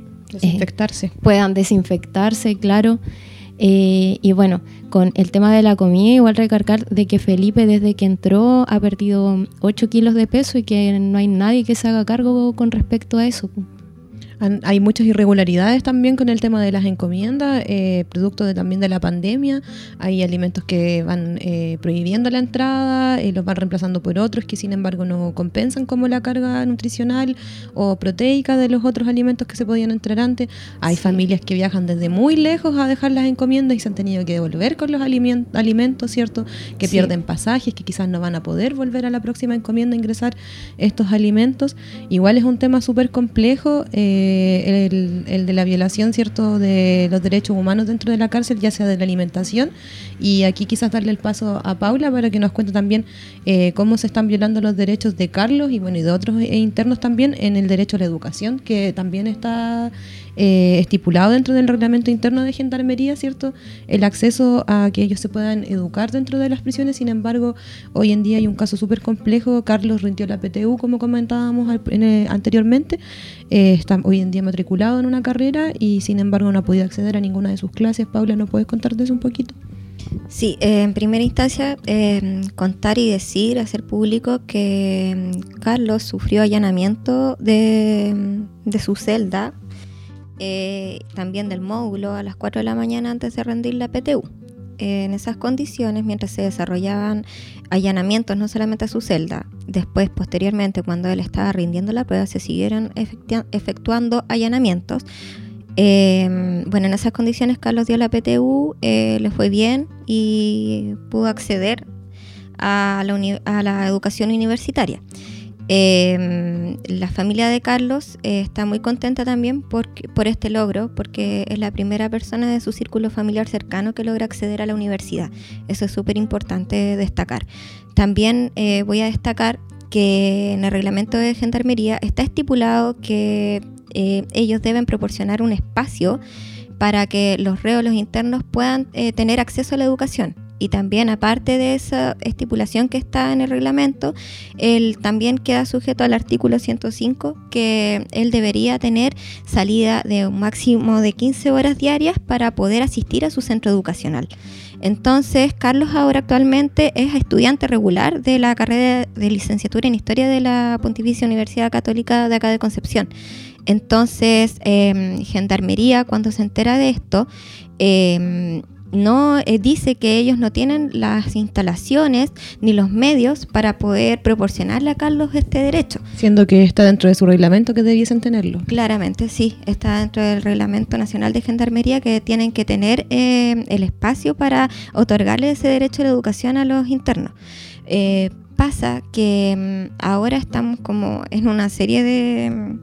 desinfectarse, claro. Y bueno, con el tema de la comida, igual recalcar de que Felipe desde que entró ha perdido 8 kilos de peso y que no hay nadie que se haga cargo con respecto a eso. Hay muchas irregularidades también con el tema de las encomiendas, producto también de la pandemia. Hay alimentos que van prohibiendo la entrada, los van reemplazando por otros que sin embargo no compensan como la carga nutricional o proteica de los otros alimentos que se podían entrar antes. Hay familias que viajan desde muy lejos a dejar las encomiendas y se han tenido que devolver con los alimentos, ¿cierto? Que pierden pasajes, que quizás no van a poder volver a la próxima encomienda a ingresar estos alimentos. Igual es un tema súper complejo, el de la violación, ¿cierto?, de los derechos humanos dentro de la cárcel, ya sea de la alimentación, y aquí quizás darle el paso a Paula para que nos cuente también cómo se están violando los derechos de Carlos y bueno, y de otros internos también en el derecho a la educación, que también está estipulado dentro del reglamento interno de Gendarmería, ¿cierto?, el acceso a que ellos se puedan educar dentro de las prisiones. Sin embargo, hoy en día hay un caso súper complejo. Carlos rindió la PTU, como comentábamos anteriormente, está hoy en día matriculado en una carrera y sin embargo no ha podido acceder a ninguna de sus clases. Paula, ¿nos puedes contar de eso un poquito? Sí, en primera instancia contar y decir, hacer público que Carlos sufrió allanamiento de su celda, también del módulo, a las 4 de la mañana antes de rendir la PTU. En esas condiciones, mientras se desarrollaban allanamientos no solamente a su celda, después, posteriormente, cuando él estaba rindiendo la prueba, se siguieron efectuando allanamientos. Bueno, en esas condiciones Carlos dio la PTU, le fue bien y pudo acceder a la educación universitaria. La familia de Carlos está muy contenta también por este logro, porque es la primera persona de su círculo familiar cercano que logra acceder a la universidad. Eso es súper importante destacar. También voy a destacar que en el reglamento de Gendarmería está estipulado que ellos deben proporcionar un espacio para que los reos, los internos, puedan tener acceso a la educación. y también aparte de esa estipulación que está en el reglamento, él también queda sujeto al artículo 105, que él debería tener salida de un máximo de 15 horas diarias para poder asistir a su centro educacional. Entonces, Carlos ahora actualmente es estudiante regular de la carrera de licenciatura en Historia de la Pontificia Universidad Católica de acá de Concepción. Entonces, Gendarmería, cuando se entera de esto, dice que ellos no tienen las instalaciones ni los medios para poder proporcionarle a Carlos este derecho. Siendo que está dentro de su reglamento que debiesen tenerlo. Claramente, sí, está dentro del Reglamento Nacional de Gendarmería, que tienen que tener el espacio para otorgarle ese derecho a la educación a los internos. Pasa que ahora estamos como en una serie de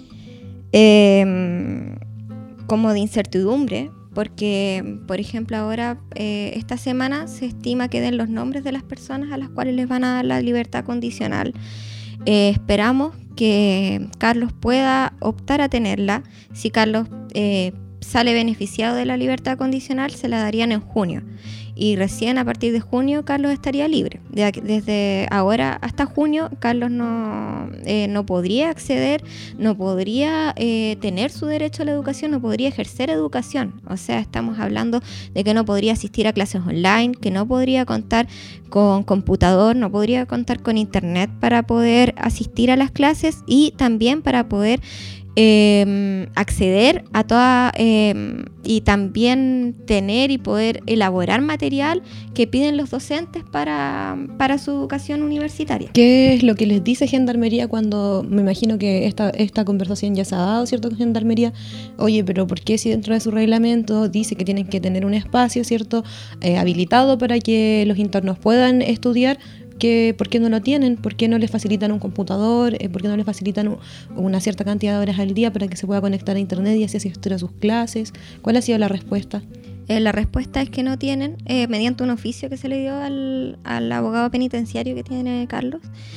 como de incertidumbre, porque, por ejemplo, ahora esta semana se estima que den los nombres de las personas a las cuales les van a dar la libertad condicional. Esperamos que Carlos pueda optar a tenerla. Si Carlos sale beneficiado de la libertad condicional, se la darían en junio. Y recién a partir de junio Carlos estaría libre. Desde ahora hasta junio Carlos no podría acceder, no podría tener su derecho a la educación, no podría ejercer educación. O sea, estamos hablando de que no podría asistir a clases online, que no podría contar con computador, no podría contar con internet para poder asistir a las clases y también para poder acceder a toda y también tener y poder elaborar material que piden los docentes para su educación universitaria. ¿Qué es lo que les dice Gendarmería cuando, me imagino que esta conversación ya se ha dado, ¿cierto? Con Gendarmería, oye, pero ¿por qué si dentro de su reglamento dice que tienen que tener un espacio, ¿cierto? Habilitado para que los internos puedan estudiar? ¿Por qué no lo tienen? ¿Por qué no les facilitan un computador? ¿Por qué no les facilitan una cierta cantidad de horas al día para que se pueda conectar a internet y así asistir a sus clases? ¿Cuál ha sido la respuesta? La respuesta es que no tienen, mediante un oficio que se le dio al abogado penitenciario que tiene Carlos.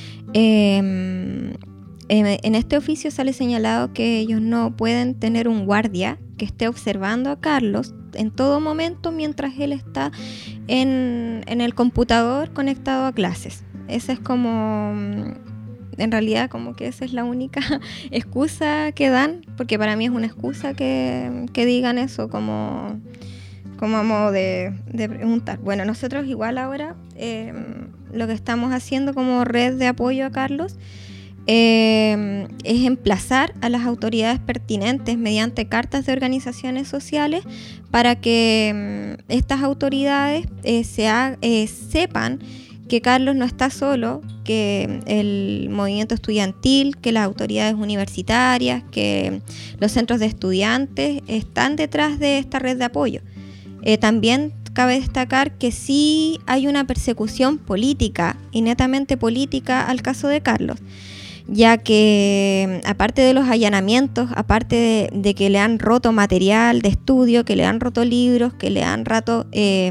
En este oficio sale señalado que ellos no pueden tener un guardia que esté observando a Carlos en todo momento mientras él está en el computador conectado a clases. Esa es como, en realidad, como que esa es la única excusa que dan, porque para mí es una excusa que digan eso como a modo de preguntar. Bueno, nosotros igual ahora lo que estamos haciendo como red de apoyo a Carlos es emplazar a las autoridades pertinentes mediante cartas de organizaciones sociales para que estas autoridades sepan que Carlos no está solo, que el movimiento estudiantil, que las autoridades universitarias, que los centros de estudiantes están detrás de esta red de apoyo. También cabe destacar que sí hay una persecución política y netamente política al caso de Carlos, ya que aparte de los allanamientos, aparte de que le han roto material de estudio, que le han roto libros, que le han roto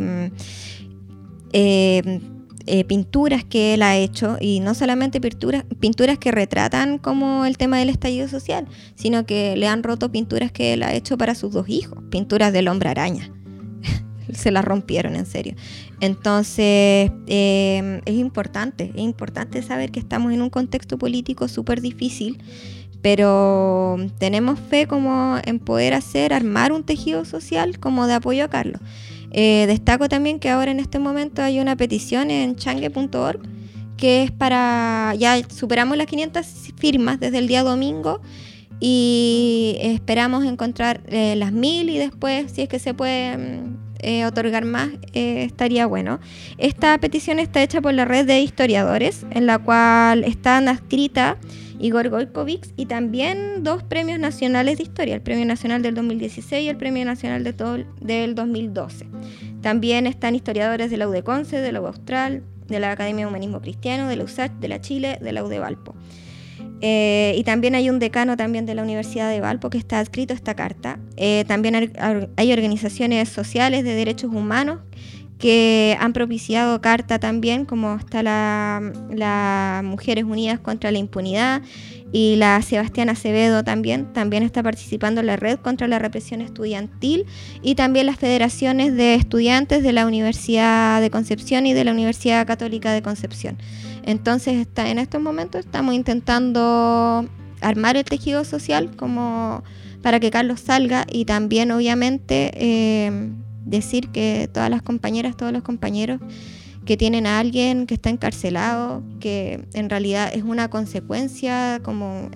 pinturas que él ha hecho, y no solamente pinturas que retratan como el tema del estallido social, sino que le han roto pinturas que él ha hecho para sus 2 hijos, pinturas del hombre araña. Se las rompieron, en serio. Entonces es importante saber que estamos en un contexto político súper difícil, pero tenemos fe como en poder armar un tejido social como de apoyo a Carlos. Destaco también que ahora en este momento hay una petición en changue.org que es ya superamos las 500 firmas desde el día domingo y esperamos encontrar las 1000 y después, si es que se puede otorgar más, estaría bueno. Esta petición está hecha por la red de historiadores, en la cual están adscritas Igor Gojkovic y también 2 premios nacionales de historia, el Premio Nacional del 2016 y el Premio Nacional del 2012. También están historiadores de la UDECONCE, de la UAustral, de la Academia de Humanismo Cristiano, de la USACH, de la Chile, de la UDEValpo. Y también hay un decano también de la Universidad de Valpo que está adscrito a esta carta. También hay organizaciones sociales de derechos humanos que han propiciado carta también, como está la Mujeres Unidas contra la Impunidad, y la Sebastián Acevedo también está participando en la red contra la represión estudiantil, y también las federaciones de estudiantes de la Universidad de Concepción y de la Universidad Católica de Concepción. Entonces en estos momentos estamos intentando armar el tejido social como para que Carlos salga, y también obviamente decir que todas las compañeras, todos los compañeros que tienen a alguien que está encarcelado, que en realidad es una consecuencia como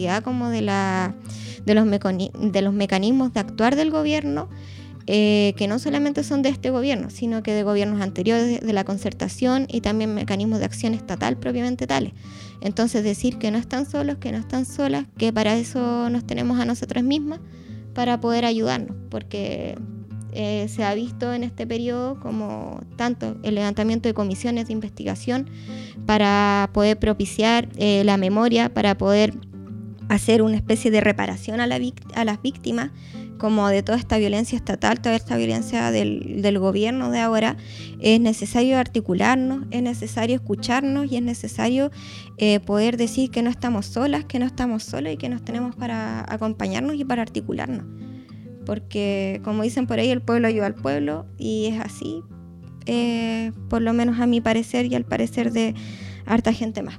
de los mecanismos de actuar del gobierno, que no solamente son de este gobierno, sino que de gobiernos anteriores, de la concertación, y también mecanismos de acción estatal propiamente tales. Entonces decir que no están solos, que no están solas, que para eso nos tenemos a nosotras mismas, para poder ayudarnos, porque se ha visto en este periodo como tanto el levantamiento de comisiones de investigación para poder propiciar la memoria, para poder hacer una especie de reparación a las víctimas, como de toda esta violencia estatal, toda esta violencia del gobierno de ahora. Es necesario articularnos, es necesario escucharnos, y es necesario poder decir que no estamos solas, que no estamos solos, y que nos tenemos para acompañarnos y para articularnos. Porque, como dicen por ahí, el pueblo ayuda al pueblo, y es así, por lo menos a mi parecer y al parecer de harta gente más.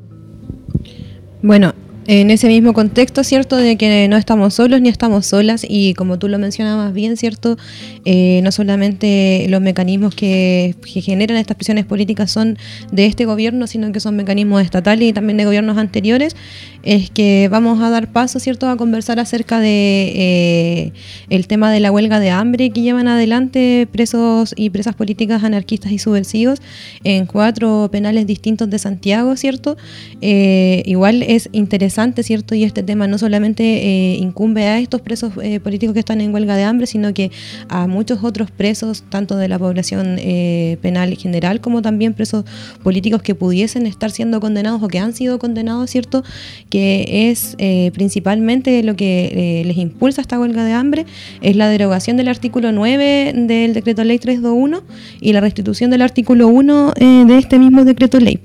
Bueno, en ese mismo contexto, ¿cierto?, de que no estamos solos ni estamos solas, y como tú lo mencionabas bien, ¿cierto?, no solamente los mecanismos que generan estas presiones políticas son de este gobierno, sino que son mecanismos estatales y también de gobiernos anteriores. Es que vamos a dar paso, ¿cierto?, a conversar acerca de el tema de la huelga de hambre que llevan adelante presos y presas políticas anarquistas y subversivos en 4 penales distintos de Santiago, ¿cierto? Igual es interesante, ¿cierto? Y este tema no solamente incumbe a estos presos políticos que están en huelga de hambre, sino que a muchos otros presos, tanto de la población penal general, como también presos políticos que pudiesen estar siendo condenados o que han sido condenados, ¿cierto?, que es principalmente lo que les impulsa esta huelga de hambre, es la derogación del artículo 9 del decreto ley 321 y la restitución del artículo 1 de este mismo decreto ley.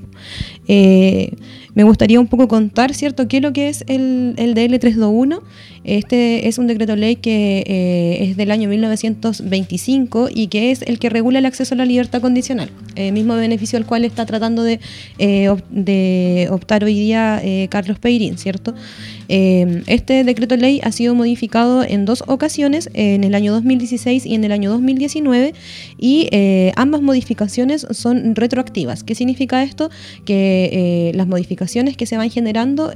Me gustaría un poco contar, ¿cierto?, qué es lo que es el DL 321. Este es un decreto ley que es del año 1925 y que es el que regula el acceso a la libertad condicional, mismo beneficio al cual está tratando de optar hoy día Carlos Peirín, ¿cierto? Este decreto ley ha sido modificado en 2 ocasiones, en el año 2016 y en el año 2019, y ambas modificaciones son retroactivas. ¿Qué significa esto? Que las modificaciones que se van generando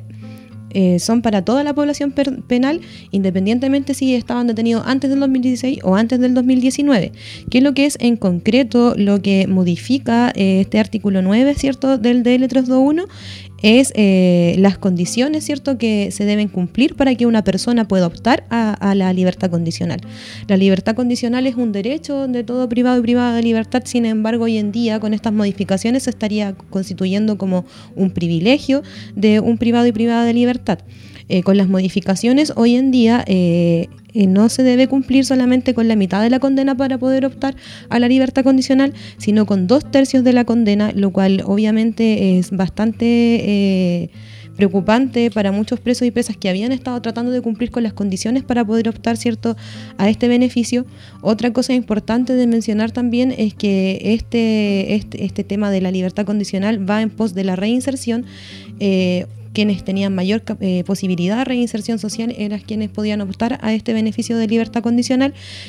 son para toda la población penal, independientemente si estaban detenidos antes del 2016 o antes del 2019. ¿Qué es lo que es en concreto lo que modifica este artículo 9, ¿cierto?, del DL 321? Es las condiciones, ¿cierto?, que se deben cumplir para que una persona pueda optar a la libertad condicional. La libertad condicional es un derecho de todo privado y privada de libertad. Sin embargo, hoy en día, con estas modificaciones, se estaría constituyendo como un privilegio de un privado y privada de libertad. Con las modificaciones, hoy en día no se debe cumplir solamente con la mitad de la condena para poder optar a la libertad condicional, sino con 2/3 de la condena, lo cual obviamente es bastante preocupante para muchos presos y presas que habían estado tratando de cumplir con las condiciones para poder optar, ¿cierto?, a este beneficio. Otra cosa importante de mencionar también es que este tema de la libertad condicional va en pos de la reinserción. Quienes tenían mayor posibilidad de reinserción social eran quienes podían optar a este beneficio de libertad condicional.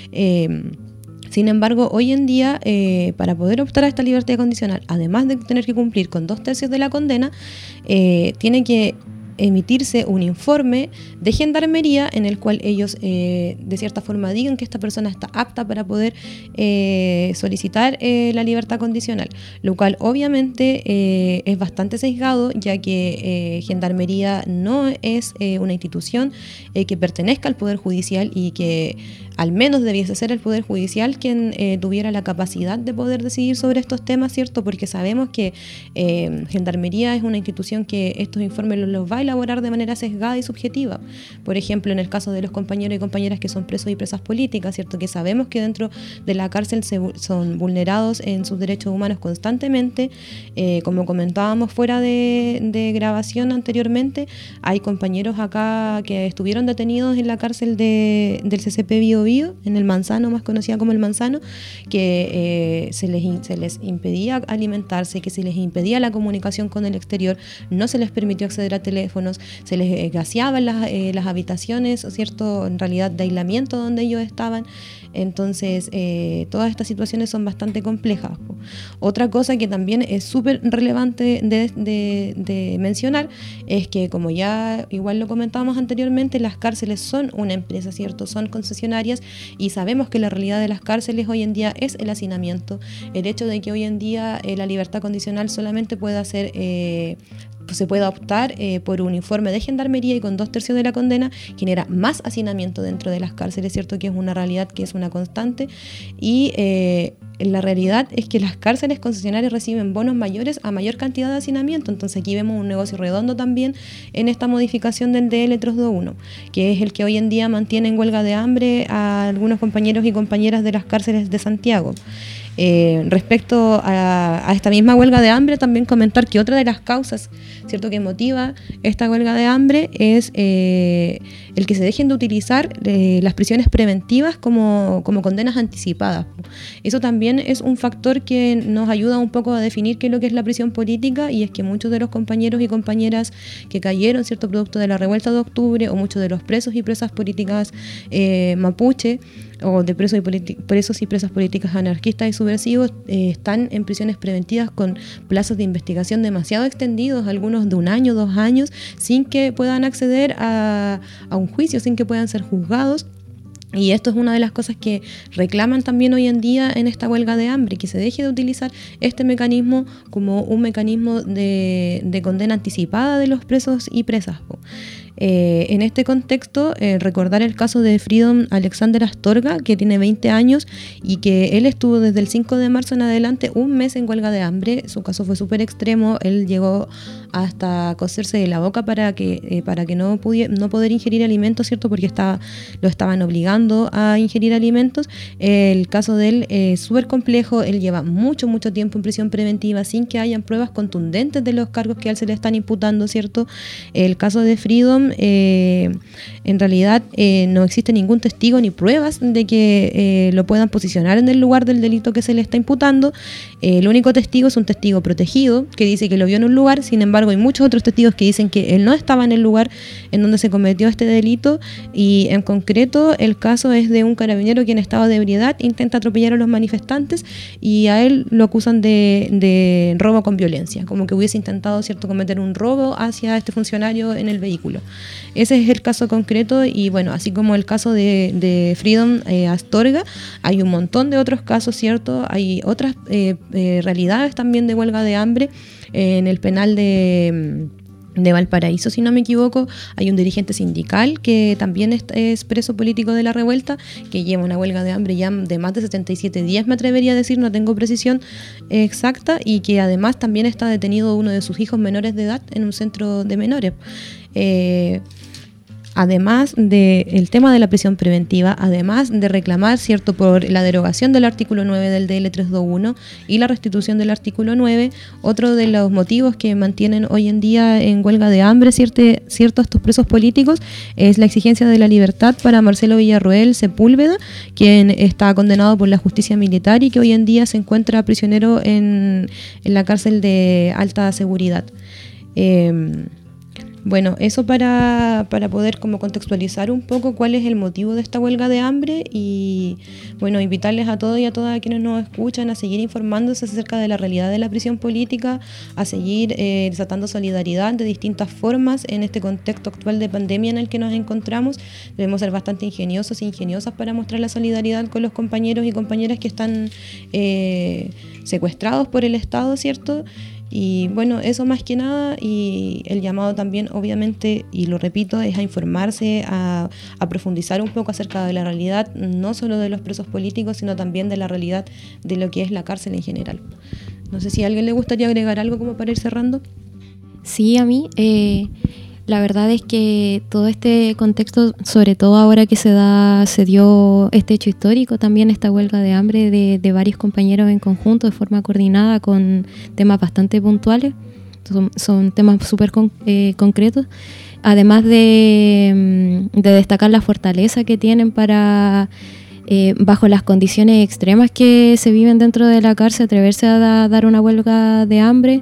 Sin embargo, hoy en día, para poder optar a esta libertad condicional, además de tener que cumplir con 2/3 de la condena, tiene que emitirse un informe de gendarmería en el cual ellos de cierta forma digan que esta persona está apta para poder solicitar la libertad condicional, lo cual obviamente es bastante sesgado, ya que gendarmería no es una institución que pertenezca al Poder Judicial, y que al menos debiese ser el Poder Judicial quien tuviera la capacidad de poder decidir sobre estos temas, ¿cierto? Porque sabemos que Gendarmería es una institución que estos informes los va a elaborar de manera sesgada y subjetiva. Por ejemplo, en el caso de los compañeros y compañeras que son presos y presas políticas, ¿cierto? Que sabemos que dentro de la cárcel son vulnerados en sus derechos humanos constantemente. Como comentábamos fuera de grabación anteriormente, hay compañeros acá que estuvieron detenidos en la cárcel del CCP Bío Bío, en el Manzano, más conocida como el Manzano, que se les impedía alimentarse, que se les impedía la comunicación con el exterior, no se les permitió acceder a teléfonos, se les gaseaban las habitaciones, ¿cierto? En realidad de aislamiento donde ellos estaban. Entonces, todas estas situaciones son bastante complejas. Otra cosa que también es súper relevante de mencionar es que, como ya igual lo comentábamos anteriormente, las cárceles son una empresa, ¿cierto? Son concesionarias y sabemos que la realidad de las cárceles hoy en día es el hacinamiento. El hecho de que hoy en día la libertad condicional solamente pueda ser se pueda optar por un informe de gendarmería y con 2/3 de la condena genera más hacinamiento dentro de las cárceles, ¿cierto? Que es una realidad que es una constante y la realidad es que las cárceles concesionarias reciben bonos mayores a mayor cantidad de hacinamiento. Entonces aquí vemos un negocio redondo también en esta modificación del DL 321, que es el que hoy en día mantiene en huelga de hambre a algunos compañeros y compañeras de las cárceles de Santiago. Respecto a esta misma huelga de hambre, también comentar que otra de las causas, ¿cierto?, que motiva esta huelga de hambre es el que se dejen de utilizar las prisiones preventivas como condenas anticipadas. Eso también es un factor que nos ayuda un poco a definir qué es lo que es la prisión política, y es que muchos de los compañeros y compañeras que cayeron, ¿cierto?, producto de la revuelta de octubre, o muchos de los presos y presas políticas mapuche, o de presos y presas políticas anarquistas y subversivos, están en prisiones preventivas con plazos de investigación demasiado extendidos, algunos de 1 año, 2 años, sin que puedan acceder a un juicio, sin que puedan ser juzgados. Y esto es una de las cosas que reclaman también hoy en día en esta huelga de hambre, que se deje de utilizar este mecanismo como un mecanismo de condena anticipada de los presos y presas. En este contexto, recordar el caso de Freedom Alexander Astorga, que tiene 20 años y que él estuvo desde el 5 de marzo en adelante 1 mes en huelga de hambre. Su caso fue súper extremo, él llegó hasta coserse de la boca para que no poder ingerir alimentos, ¿cierto?, porque lo estaban obligando a ingerir alimentos. El caso de él es súper complejo, él lleva mucho tiempo en prisión preventiva sin que hayan pruebas contundentes de los cargos que a él se le están imputando, ¿cierto? El caso de Freedom, en realidad no existe ningún testigo ni pruebas de que lo puedan posicionar en el lugar del delito que se le está imputando. El único testigo es un testigo protegido que dice que lo vio en un lugar. Sin embargo, hay muchos otros testigos que dicen que él no estaba en el lugar en donde se cometió este delito, y en concreto el caso es de un carabinero que en estado de ebriedad intenta atropellar a los manifestantes y a él lo acusan de robo con violencia, como que hubiese intentado, ¿cierto?, cometer un robo hacia este funcionario en el vehículo. Ese es el caso concreto, y bueno, así como el caso de Freedom Astorga, hay un montón de otros casos, ¿cierto? Hay otras realidades también de huelga de hambre. En el penal de Valparaíso, si no me equivoco, hay un dirigente sindical que también es preso político de la revuelta, que lleva una huelga de hambre ya de más de 77 días, me atrevería a decir, no tengo precisión exacta, y que además también está detenido uno de sus hijos menores de edad en un centro de menores. Además del tema de la prisión preventiva, además de reclamar, ¿cierto?, por la derogación del artículo 9 del DL 321 y la restitución del artículo 9, otro de los motivos que mantienen hoy en día en huelga de hambre, ¿cierto?, a estos presos políticos, es la exigencia de la libertad para Marcelo Villarroel Sepúlveda, quien está condenado por la justicia militar y que hoy en día se encuentra prisionero en la cárcel de alta seguridad. Bueno, eso para poder como contextualizar un poco cuál es el motivo de esta huelga de hambre, y bueno, invitarles a todos y a todas quienes nos escuchan a seguir informándose acerca de la realidad de la prisión política, a seguir desatando solidaridad de distintas formas en este contexto actual de pandemia en el que nos encontramos. Debemos ser bastante ingeniosos e ingeniosas para mostrar la solidaridad con los compañeros y compañeras que están secuestrados por el Estado, ¿cierto? Y bueno, eso más que nada, y el llamado también, obviamente, y lo repito, es a informarse, a profundizar un poco acerca de la realidad, no solo de los presos políticos, sino también de la realidad de lo que es la cárcel en general. No sé si a alguien le gustaría agregar algo como para ir cerrando. Sí, a mí. La verdad es que todo este contexto, sobre todo ahora que se dio este hecho histórico, también esta huelga de hambre de varios compañeros en conjunto, de forma coordinada, con temas bastante puntuales, son temas súper concretos, además de destacar la fortaleza que tienen para, bajo las condiciones extremas que se viven dentro de la cárcel, atreverse a dar una huelga de hambre,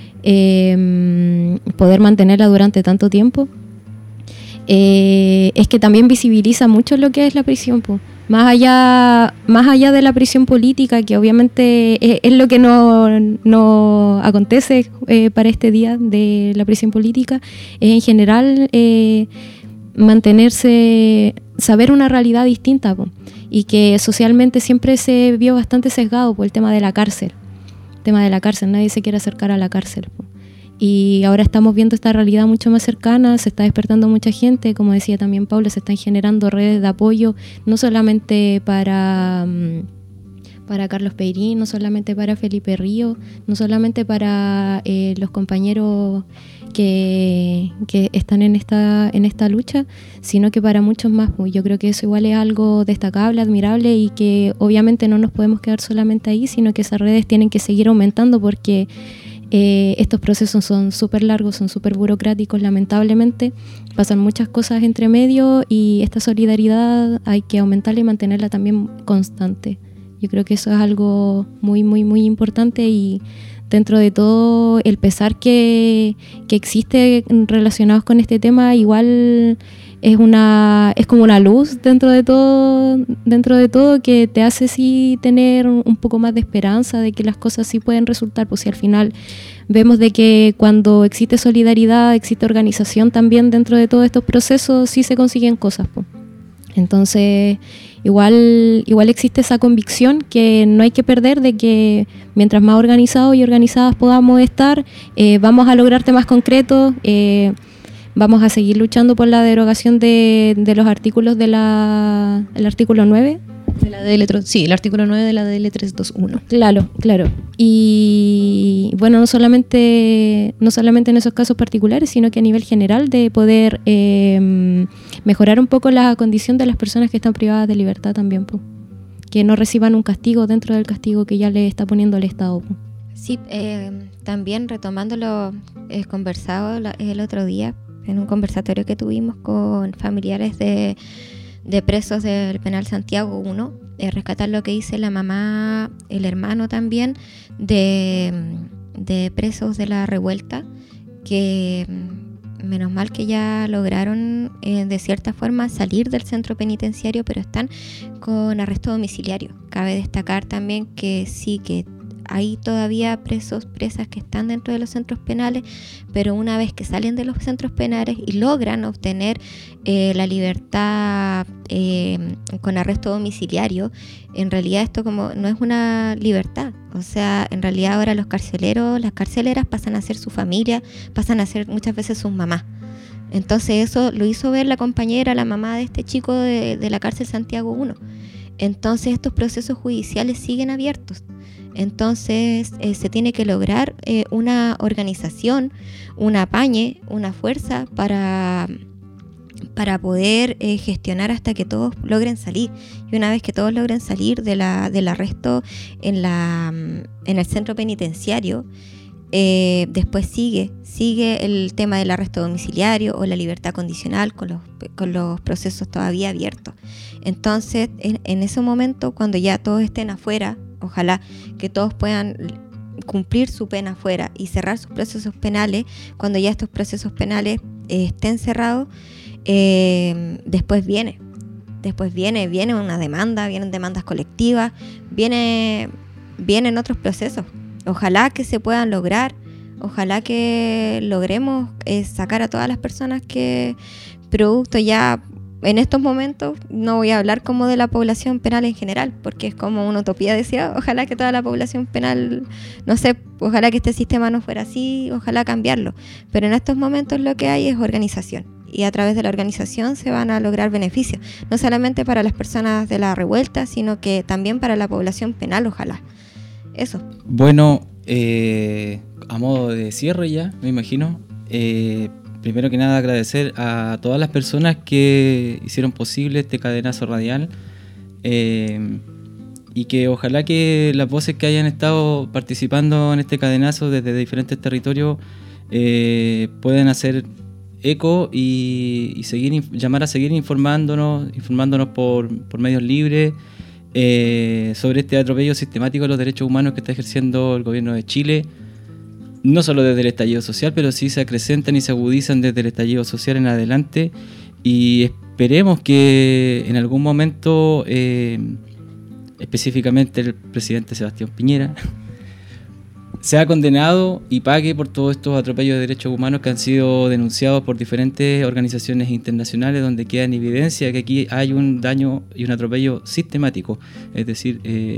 poder mantenerla durante tanto tiempo, es que también visibiliza mucho lo que es la prisión, po. Más allá de la prisión política, que obviamente es lo que no acontece para este día de la prisión política, es en general mantenerse, saber una realidad distinta, po, y que socialmente siempre se vio bastante sesgado por el tema de la cárcel. Nadie se quiere acercar a la cárcel, po. Y ahora estamos viendo esta realidad mucho más cercana, se está despertando mucha gente, como decía también Paula, se están generando redes de apoyo, no solamente para Carlos Peirín, no solamente para Felipe Río, no solamente para los compañeros que están en esta lucha, sino que para muchos más. Yo creo que eso igual es algo destacable, admirable, y que obviamente no nos podemos quedar solamente ahí, sino que esas redes tienen que seguir aumentando, porque estos procesos son súper largos, son súper burocráticos, lamentablemente pasan muchas cosas entre medio, y esta solidaridad hay que aumentarla y mantenerla también constante. Yo creo que eso es algo muy, muy, muy importante, y dentro de todo el pesar que existe relacionados con este tema, igual es como una luz dentro de todo que te hace sí tener un poco más de esperanza de que las cosas sí pueden resultar, pues si al final vemos de que cuando existe solidaridad, existe organización también dentro de todos estos procesos, sí se consiguen cosas, pues. Entonces igual existe esa convicción que no hay que perder, de que mientras más organizados y organizadas podamos estar, vamos a lograr temas concretos, vamos a seguir luchando por la derogación de los artículos el artículo 9 de la el artículo 9 de la DL 321. Claro. Y bueno, no solamente en esos casos particulares, sino que a nivel general, de poder mejorar un poco la condición de las personas que están privadas de libertad también, po. Que no reciban un castigo dentro del castigo que ya le está poniendo el Estado, po. Sí, también retomando lo conversado el otro día en un conversatorio que tuvimos con familiares de presos del penal Santiago 1, rescatar lo que dice la mamá, el hermano también de presos de la revuelta, que menos mal que ya lograron de cierta forma salir del centro penitenciario, pero están con arresto domiciliario. Cabe destacar también que sí, que hay todavía presas que están dentro de los centros penales, pero una vez que salen de los centros penales y logran obtener la libertad con arresto domiciliario, en realidad esto como no es una libertad. O sea, en realidad ahora las carceleras pasan a ser su familia, pasan a ser muchas veces sus mamás. Entonces eso lo hizo ver la compañera, la mamá de este chico de la cárcel Santiago 1. Entonces estos procesos judiciales siguen abiertos. Entonces se tiene que lograr una organización, un apañe, una fuerza para poder gestionar hasta que todos logren salir. Y una vez que todos logren salir del arresto en el centro penitenciario, después sigue el tema del arresto domiciliario o la libertad condicional con los procesos todavía abiertos. Entonces, en ese momento, cuando ya todos estén afuera, ojalá que todos puedan cumplir su pena afuera y cerrar sus procesos penales, cuando ya estos procesos penales estén cerrados, después viene una demanda, vienen demandas colectivas, vienen otros procesos. Ojalá que se puedan lograr, ojalá que logremos sacar a todas las personas que producto ya en estos momentos, no voy a hablar como de la población penal en general, porque es como una utopía, decía, ojalá que toda la población penal, no sé, ojalá que este sistema no fuera así, ojalá cambiarlo, pero en estos momentos lo que hay es organización, y a través de la organización se van a lograr beneficios, no solamente para las personas de la revuelta, sino que también para la población penal, ojalá. Eso. Bueno, a modo de cierre ya, me imagino, primero que nada agradecer a todas las personas que hicieron posible este cadenazo radial, y que ojalá que las voces que hayan estado participando en este cadenazo desde diferentes territorios puedan hacer eco y llamar a seguir informándonos por medios libres sobre este atropello sistemático de los derechos humanos que está ejerciendo el gobierno de Chile, no solo desde el estallido social, pero sí se acrecentan y se agudizan desde el estallido social en adelante, y esperemos que en algún momento, específicamente el presidente Sebastián Piñera, sea condenado y pague por todos estos atropellos de derechos humanos que han sido denunciados por diferentes organizaciones internacionales, donde queda en evidencia que aquí hay un daño y un atropello sistemático, es decir,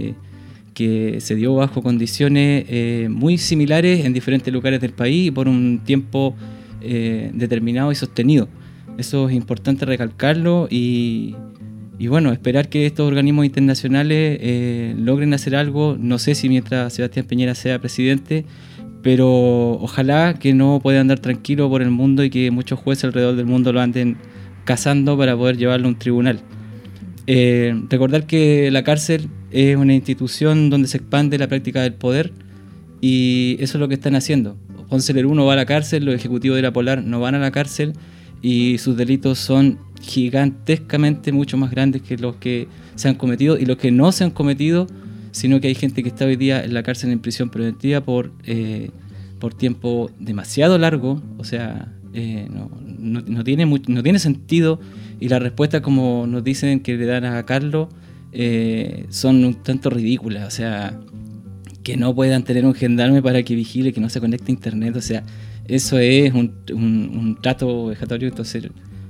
que se dio bajo condiciones muy similares en diferentes lugares del país y por un tiempo determinado y sostenido. Eso es importante recalcarlo y bueno, esperar que estos organismos internacionales logren hacer algo. No sé si mientras Sebastián Piñera sea presidente, pero ojalá que no pueda andar tranquilo por el mundo y que muchos jueces alrededor del mundo lo anden cazando para poder llevarlo a un tribunal. Recordar que la cárcel es una institución donde se expande la práctica del poder, y eso es lo que están haciendo. Ponce Lerú no va a la cárcel, los ejecutivos de la Polar no van a la cárcel, y sus delitos son gigantescamente mucho más grandes que los que se han cometido y los que no se han cometido, sino que hay gente que está hoy día en la cárcel en prisión preventiva por tiempo demasiado largo. O sea, no tiene sentido, y las respuestas, como nos dicen que le dan a Carlos, son un tanto ridículas. O sea, que no puedan tener un gendarme para que vigile que no se conecte a internet, o sea, eso es un trato vejatorio. Entonces,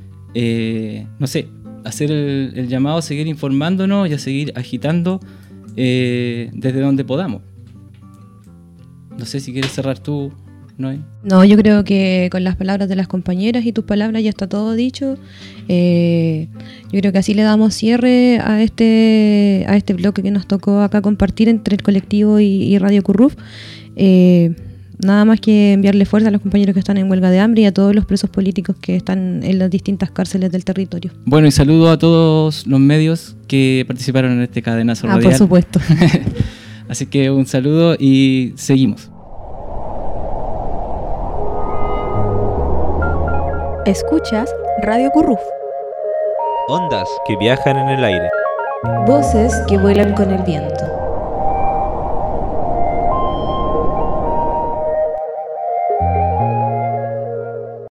no sé, hacer el llamado a seguir informándonos y a seguir agitando desde donde podamos. No sé si quieres cerrar tú, Noé. No, yo creo que con las palabras de las compañeras y tus palabras ya está todo dicho. Yo creo que así le damos cierre a este bloque que nos tocó acá compartir entre el colectivo y Radio Curruf. Nada más que enviarle fuerza a los compañeros que están en huelga de hambre y a todos los presos políticos que están en las distintas cárceles del territorio. Bueno, y saludo a todos los medios que participaron en este cadenazo radial. Por supuesto. Así que un saludo y seguimos. Escuchas Radio Curruf. Ondas que viajan en el aire. Voces que vuelan con el viento.